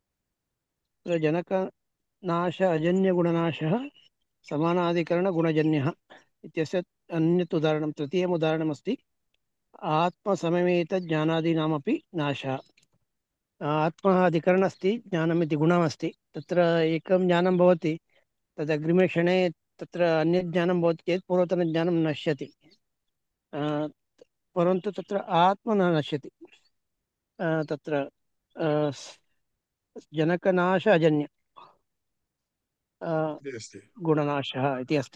जनकनाश अजन्यगुणनाशः समानाधिकरणगुणजन्यः इत्यस्य अन्यत् उदाहरणं तृतीयम् उदाहरणमस्ति आत्मसमवेतज्ञानादीनामपि नाशः। आत्मा अधिकरणम् अस्ति, ज्ञानम् इति गुणमस्ति। तत्र एकं ज्ञानं भवति, तदग्रिमे क्षणे तत्र अन्यत् ज्ञानं भवति चेत् पूर्वतनज्ञानं नश्यति, परन्तु तत्र आत्मा न नश्यति। तत्र जनकनाश अजन्य अस्ति। गुणनाशः इति अस्ति।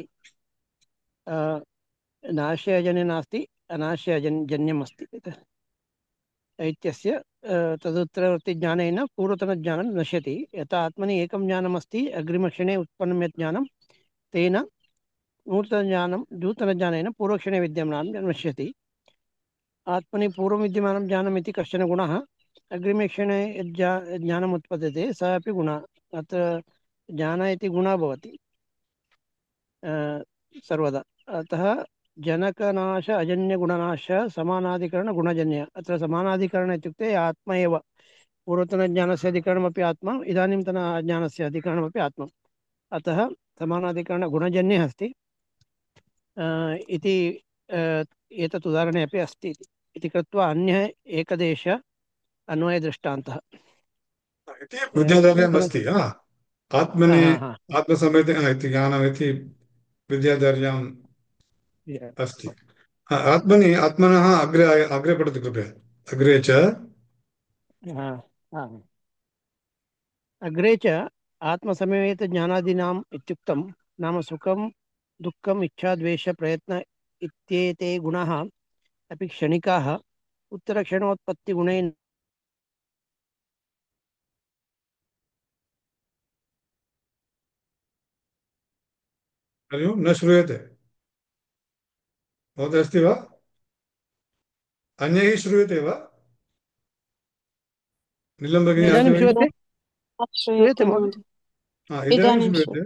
नाशे अजन्य नास्ति, अनाशे जन्यम् अस्ति इत्यस्य तदुत्तरवर्तिज्ञानेन पूर्वतनज्ञानं नश्यति। यथा आत्मनि एकं ज्ञानमस्ति, अग्रिमक्षणे उत्पन्नं यत् ज्ञानं तेन नूतनज्ञानेन पूर्वक्षणे विद्यमानं नश्यति। आत्मनि पूर्वं विद्यमानं ज्ञानम् इति कश्चन गुणः, अग्रिमे क्षणे यद् ज्ञानम् उत्पद्यते सः अपि गुणः। अत्र ज्ञान इति गुणः भवति सर्वदा। अतः जनकनाश अजन्यगुणनाश समानाधिकरणगुणजन्य। अत्र समानाधिकरण इत्युक्ते आत्मा एव, पूर्वतनज्ञानस्य अधिकरणमपि आत्मा, इदानीन्तन ज्ञानस्य अधिकरणमपि आत्मा। अतः समानाधिकरणगुणजन्यः अस्ति इति एतत् उदाहरणे अपि अस्ति इति कृत्वा अन्यः एकदेश अन्वयदृष्टान्तः इति विद्याधर्यम् अस्ति। आत्मनि आत्मसमेत इति ज्ञानमिति विद्याधर्यम् अस्ति। आत्मनि आत्मनः अग्रे अग्रे पठतु कृपया। अग्रे च अग्रे च आत्मसमवेतज्ञानादीनाम् इत्युक्तं नाम सुखं दुःखम् इच्छा द्वेष प्रयत्न इत्येते गुणाः अपि क्षणिकाः उत्तरक्षणोत्पत्तिगुणेन हरिः ओं, न श्रूयते। भवती अस्ति वा? अन्यैः श्रूयते वा? नीलं भगिनी इदानीं आचरति? श्रूयते? श्रूयते महोदय? महोदय। इदानीं इदानीं श्रूयते।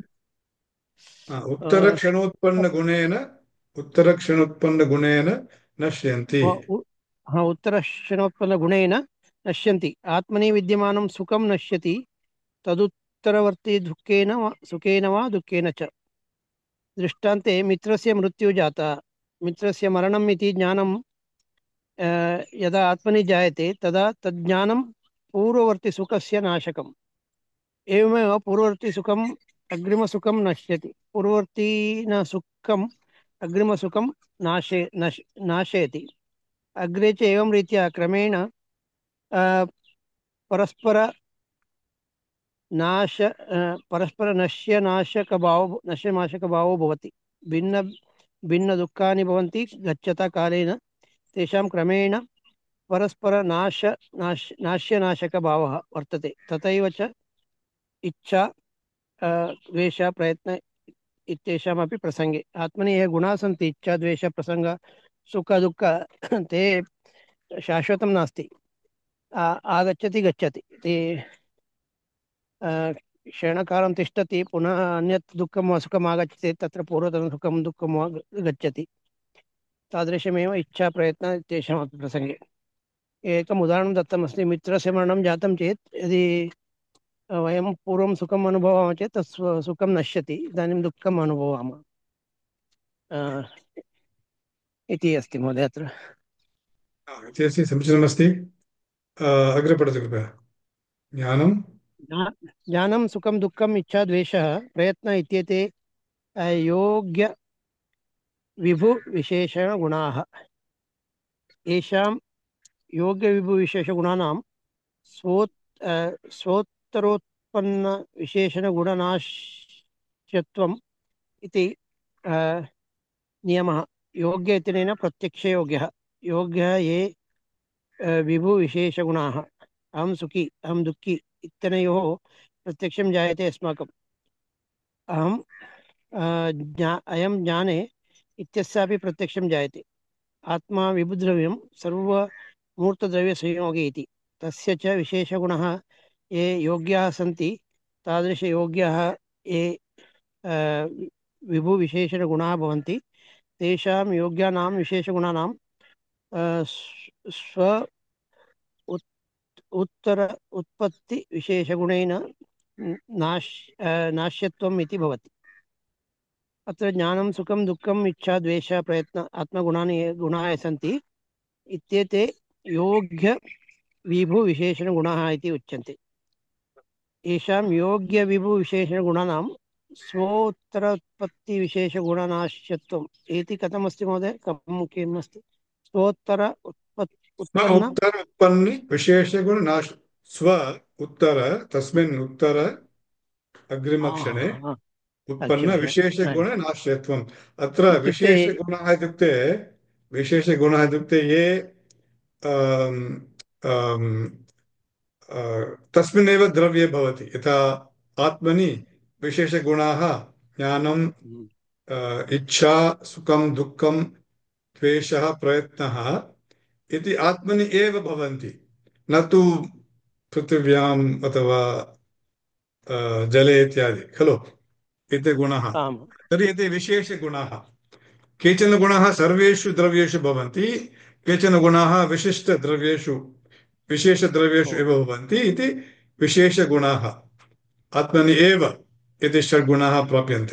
उत्तरक्षणोत्पन्नगुणेन उत्तरक्षणोत्पन्नगुणेन नश्यन्ति। उत्तरक्षणोत्पन्नगुणेन नश्यन्ति। आत्मनि विद्यमानं सुखं नश्यति, तदुत्तरवर्ती सुखेन वा दुःखेन च। दृष्टान्ते मित्रस्य मृत्युः जाता, मित्रस्य मरणम् इति ज्ञानं यदा आत्मनि जायते तदा तज्ज्ञानं पूर्ववर्तिसुखस्य नाशकम्। एवमेव पूर्ववर्तिसुखम् अग्रिमसुखं नश्यति, पूर्ववर्तीन सुखम् अग्रिमसुखं नाशयति। अग्रे च एवं रीत्या क्रमेण परस्परनश्यनाशकभावो भवति। भिन्नदुःखानि भवन्ति गच्छता कालेन, तेषां क्रमेण नाश्यनाशकभावः वर्तते। तथैव च इच्छा द्वेष प्रयत्न इत्येषामपि प्रसङ्गे आत्मनि ये गुणाः सन्ति, इच्छा द्वेष प्रसङ्ग सुख दुःख, ते शाश्वतं नास्ति, आगच्छति गच्छति। ते क्षणकालं तिष्ठति, पुनः अन्यत् दुःखं वा सुखम् आगच्छति, तत्र पूर्वतनं सुखं दुःखं वा गच्छति। तादृशमेव इच्छा प्रयत्न तेषामपि प्रसङ्गे। एकम् उदाहरणं दत्तमस्ति, मित्रस्य मरणं जातं चेत् यदि वयं पूर्वं सुखम् अनुभवामः चेत् तत् सुखं नश्यति, इदानीं दुःखम् अनुभवामः इति अस्ति महोदय अत्र। इति अस्ति, समीचीनमस्ति। अग्रे पठतु कृपया। ज्ञानं सुखं दुःखम् इच्छा द्वेषः प्रयत्न इत्येते योग्य विभुविशेषगुणाः। येषां योग्यविभुविशेषगुणानां स्वोत्तरोत्पन्नविशेषणगुणनाश्यत्वम् इति नियमः। योग्य इत्यनेन प्रत्यक्षयोग्यः। योग्यः ये विभुविशेषगुणाः, अहं सुखी अहं दुःखी इत्यनयोः प्रत्यक्षं जायते अस्माकम्। अहं अयं ज्ञाने इत्यस्यापि प्रत्यक्षं जायते। आत्मा विबुद्रव्यं सर्वमूर्तद्रव्यसंयोगे इति। तस्य च विशेषगुणः ये योग्याः सन्ति तादृशयोग्याः ये विभुविशेषणगुणाः भवन्ति तेषां योग्यानां विशेषगुणानां स्व उत्तर उत्पत्तिविशेषगुणेन नाश्यत्वम् इति भवति। अत्र ज्ञानं सुखं दुःखम् इच्छा द्वेष प्रयत्न आत्मगुणानि ये गुणाः सन्ति इत्येते योग्यविभुविशेषणगुणाः इति उच्यन्ते। येषां योग्यविभुविशेषणगुणानां स्वोत्तरोत्पत्तिविशेषगुणनाश्यत्वम् इति कथमस्ति महोदय? किम् अस्ति? स्वोत्तर उत्पन्न उत्तर उत्पन्न विशेषगुण नाश स्व उत्तर तस्मिन् उत्तर अग्रिमक्षणे उत्पन्न अग्रिमे विशेषगुण नाश्यत्वम्। अत्र इत्युक्ते विशेषगुणः इत्युक्ते ये आम्, आम्, तस्मिन्नेव द्रव्ये भवति। यथा आत्मनि विशेषगुणाः ज्ञानम्, इच्छा, सुखं दुःखं, द्वेषः, प्रयत्नः इति आत्मनि एव भवन्ति, न तु पृथिव्याम् अथवा जले इत्यादि खलु। एते गुणाः। आम् तर्हि एते विशेषगुणाः। केचन गुणाः सर्वेषु द्रव्येषु भवन्ति, केचन गुणाः विशेषद्रव्येषु ओ एव भवन्ति इति विशेषगुणाः। आत्मनि एव एते षड्गुणाः प्राप्यन्ते।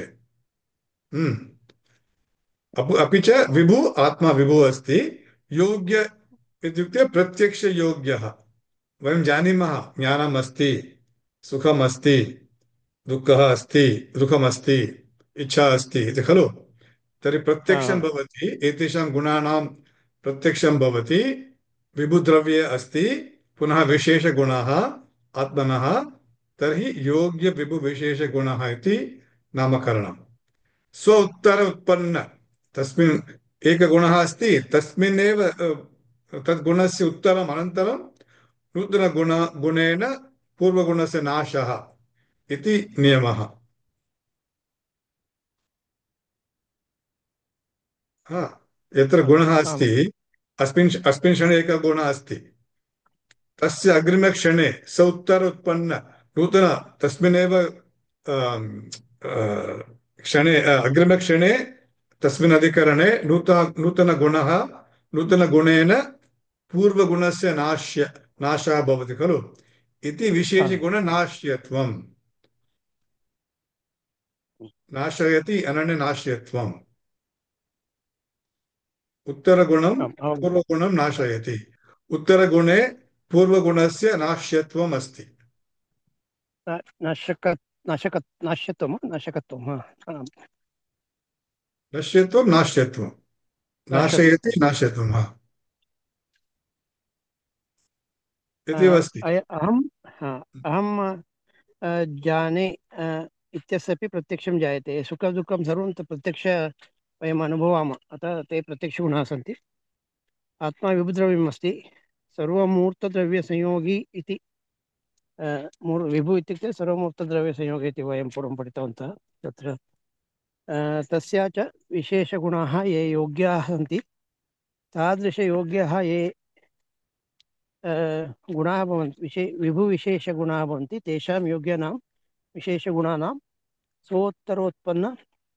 अपि च विभु आत्मा विभु अस्ति। योग्य इत्युक्ते प्रत्यक्षयोग्यः। वयं जानीमः ज्ञानम् अस्ति, सुखम् अस्ति, दुःखः अस्ति, दुःखमस्ति, इच्छा अस्ति इति खलु। तर्हि प्रत्यक्षं भवति, एतेषां गुणानां प्रत्यक्षं भवति। विभुद्रव्ये अस्ति, पुनः विशेषगुणाः आत्मनः। तर्हि योग्यविभुविशेषगुणः इति नामकरणम्। स्व उत्तर उत्पन्न तस्मिन् एकगुणः अस्ति, तस्मिन्नेव तद्गुणस्य उत्तरम् अनन्तरं गुणेन पूर्वगुणस्य नाशः इति नियमः। हा, यत्र गुणः अस्ति, आम् अस्मिन् क्षणे एकः गुणः अस्ति, तस्य अग्रिमक्षणे स उत्तर उत्पन्न नूतन तस्मिन्नेव क्षणे अग्रिमक्षणे तस्मिन् अधिकरणे नूतनगुणः नूतनगुणेन पूर्वगुणस्य नाशः भवति खलु। इति आम् विशेषगुणनाश्यत्वम्। नाशयति अनन्यनाश्यत्वम्। उत्तरगुणं आम् आम् पूर्वगुणं नाशयति। उत्तरगुणे पूर्वगुणस्य नाश्यत्वम् अस्ति। नाशकत्वं नाशकत्वं आम् नश्यत्वं नाश्यत्वं। नाशत्वं नाशयति नाश्यत्वं। हा, इत्येव अस्ति। अहं अहं जाने इत्यस्यापि प्रत्यक्षं जायते। सुखदुःखं सर्वं प्रत्यक्ष वयम् अनुभवामः, अतः ते प्रत्यक्षगुणाः सन्ति। आत्मा विभुद्रव्यम् अस्ति, सर्वमूर्तद्रव्यसंयोगी इति। विभु इत्युक्ते सर्वमूर्तद्रव्यसंयोगे इति वयं पूर्वं पठितवन्तः। तत्र तस्य च विशेषगुणाः ये योग्याः सन्ति तादृशयोग्याः ये गुणाः भवन्ति, विभुविशेषगुणाः भवन्ति तेषां योग्यानां विशेषगुणानां स्वोत्तरोत्पन्न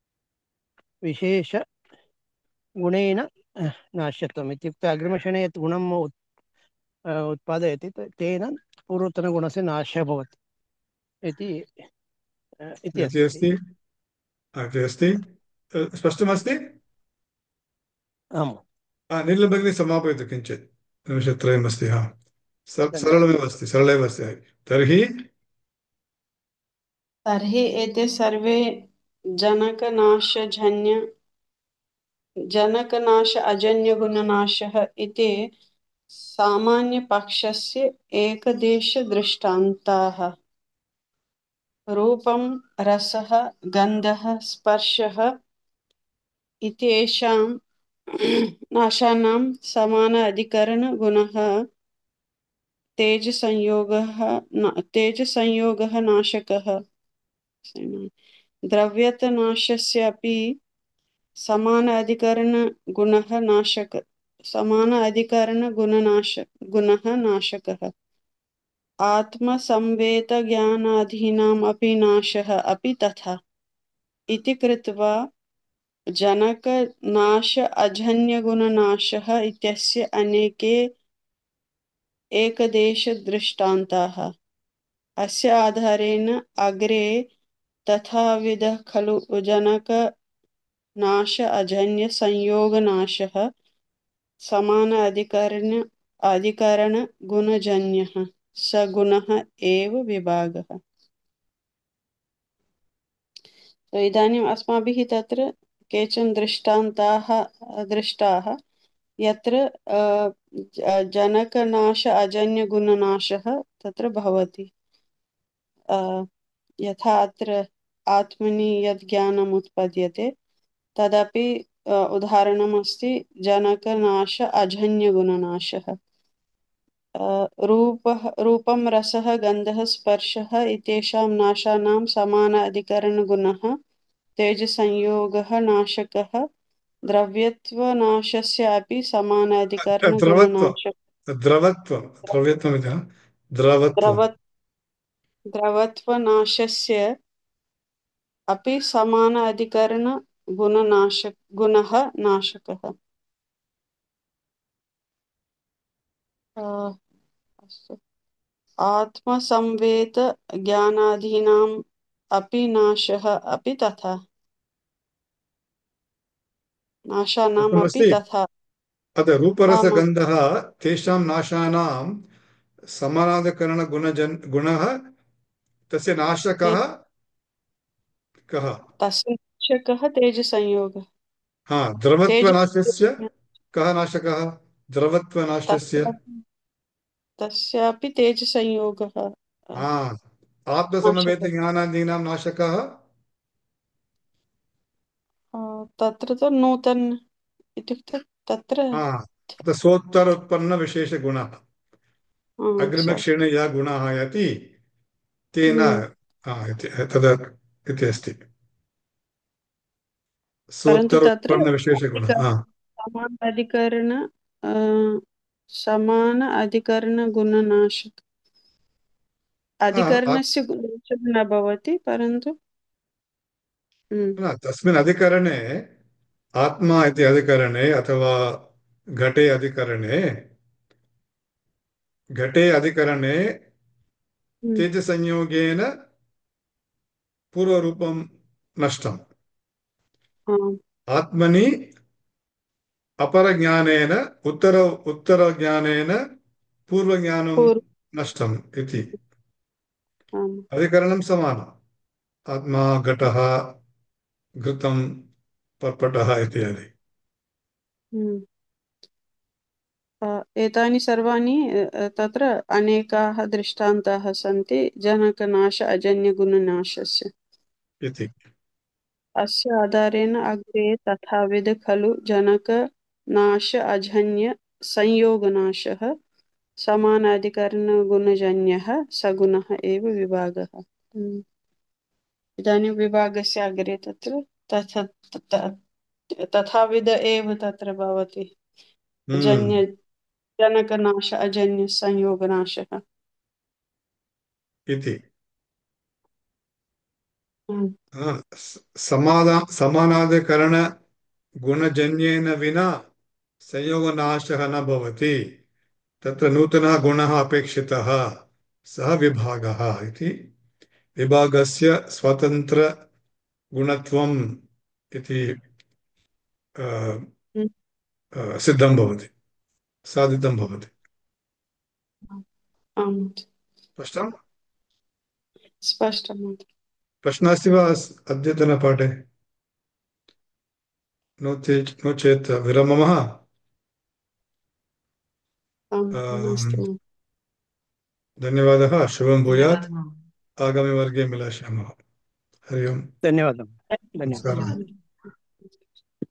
विशेषगुणेन नाश्यत्वम् इत्युक्ते अग्रिमक्षणे यत् गुणम् उत्पादयति तेन पूर्वतनगुणस्य नाशः भवति इति इति इति अस्ति। अस्ति। इति अस्ति। स्पष्टमस्ति। आम् निर्लभगिनी समापयतु किञ्चित्। निमिषत्रयमस्ति। हा, धन्यवादः। सरलमेव अस्ति। तर्हि तर्हि एते सर्वे जनकनाश अजन्यगुणनाशः इति सामान्यपक्षस्य एकदेशदृष्टान्ताः। रूपं रसः गन्धः स्पर्शः इत्येषां नाशानां समान अधिकरणगुणः तेजसंयोगः नाशकः द्रव्यतनाशस्य अपि समान गुणः नाशकः आत्मसंवेतज्ञानादीनाम् अपि नाशः अपि तथा इति कृत्वा जनकनाश अजन्यगुणनाशः इत्यस्य अनेके एकदेशदृष्टान्ताः अस्य आधारेण अग्रे तथाविधः खलु जनकनाश अजन्यसंयोगनाशः समान अधिकरणगुणजन्यः स गुणः एव विभागः। तो इदानीम् अस्माभिः तत्र केचन दृष्टाः यत्र जनकनाश अजन्यगुणनाशः तत्र भवति यथा अत्र आत्मनि यद् ज्ञानम् उत्पद्यते तदपि उदाहरणमस्ति जनकनाश अजन्यगुणनाशः रूपं रसः गन्धः स्पर्शः इत्येषां नाशानां समान अधिकरणगुणः तेजसंयोगः नाशकः द्रव्यत्वनाशस्य अपि समान द्रवत्वं अधिकरणगुणनाशक द्रव्यत्वम् इति न? द्रवत्वं द्रवत्वनाशस्य अपि समान गुणः नाशकः अस्तु आत्मसंवेत ज्ञानादीनाम् अपि नाशः अपि तथा नाशानाम् अपि उक्तमस्ति। तथा अतः आम् रूपरसगन्धः तेषां नाशानां गुणः तस्य ते नाशकः कः? तस्य नाशकः तेजसंयोगः हा, तेज द्रवत्वनाशस्य कः नाशकः? द्रवत्वनाशस्य तस्य तस्यापि तेजसंयोगः हा, नाशकः आत्मसमवेतज्ञानादीनां नाशकः तत्र तु नूतन इत्युक्ते तत्र हा, अतः सोत्तर उत्पन्नविशेषगुणः अग्रिमक्षेणे यः गुणः आयाति तेन इति अस्ति परन्तु तत्र सोत्तरोत्पन्नविशेषगुणः। हा, समान अधिकरण अ, समान अधिकरणगुणनाश हा, अधिकरणस्य नाशः न भवति परन्तु न, तस्मिन् अधिकरणे आत्मा इति अधिकरणे अथवा घटे अधिकरणे तेजसंयोगेन पूर्वरूपं नष्टम् आम् आत्मनि अपरज्ञानेन उत्तरज्ञानेन पूर्वज्ञानं पूर्व नष्टम् इति आम् अधिकरणं समानम् आत्मा घटः घृतं पर्पटः इत्यादि। एतानि सर्वाणि तत्र अनेकाः दृष्टान्ताः सन्ति जनकनाश अजन्यगुणनाशस्य इति अस्य आधारेण अग्रे तथाविध खलु जनकनाश अजन्य संयोगनाशः समानाधिकरणगुणजन्यः सगुणः एव विभागः। इदानीं विभागस्य अग्रे तत्र तथाविध एव तत्र भवति हम्म जन्य जनकनाश अजन्य संयोगनाशः। इति हम्म, समानाधिकरणगुणजन्येन विना संयोगनाशः न भवति तत्र नूतनः गुणः अपेक्षितः सः विभागः इति विभागस्य स्वतन्त्रगुणत्वम् इति अ, हम्म, सिद्धं भवति साधितं भवति। आम् स्पष्टम्? स्पष्टम् प्रश्नः अस्ति वा अद्यतनपाठे? नो चेत् विरममः। आम् अम्, नास्ति धन्यवादः। शुभं भूयात्। धन्यवादः। आगामिवर्गे मिलिष्यामः। हरि ओम्। धन्यवादः। धन्यवादः। नमस्कारः। धन्यवादः।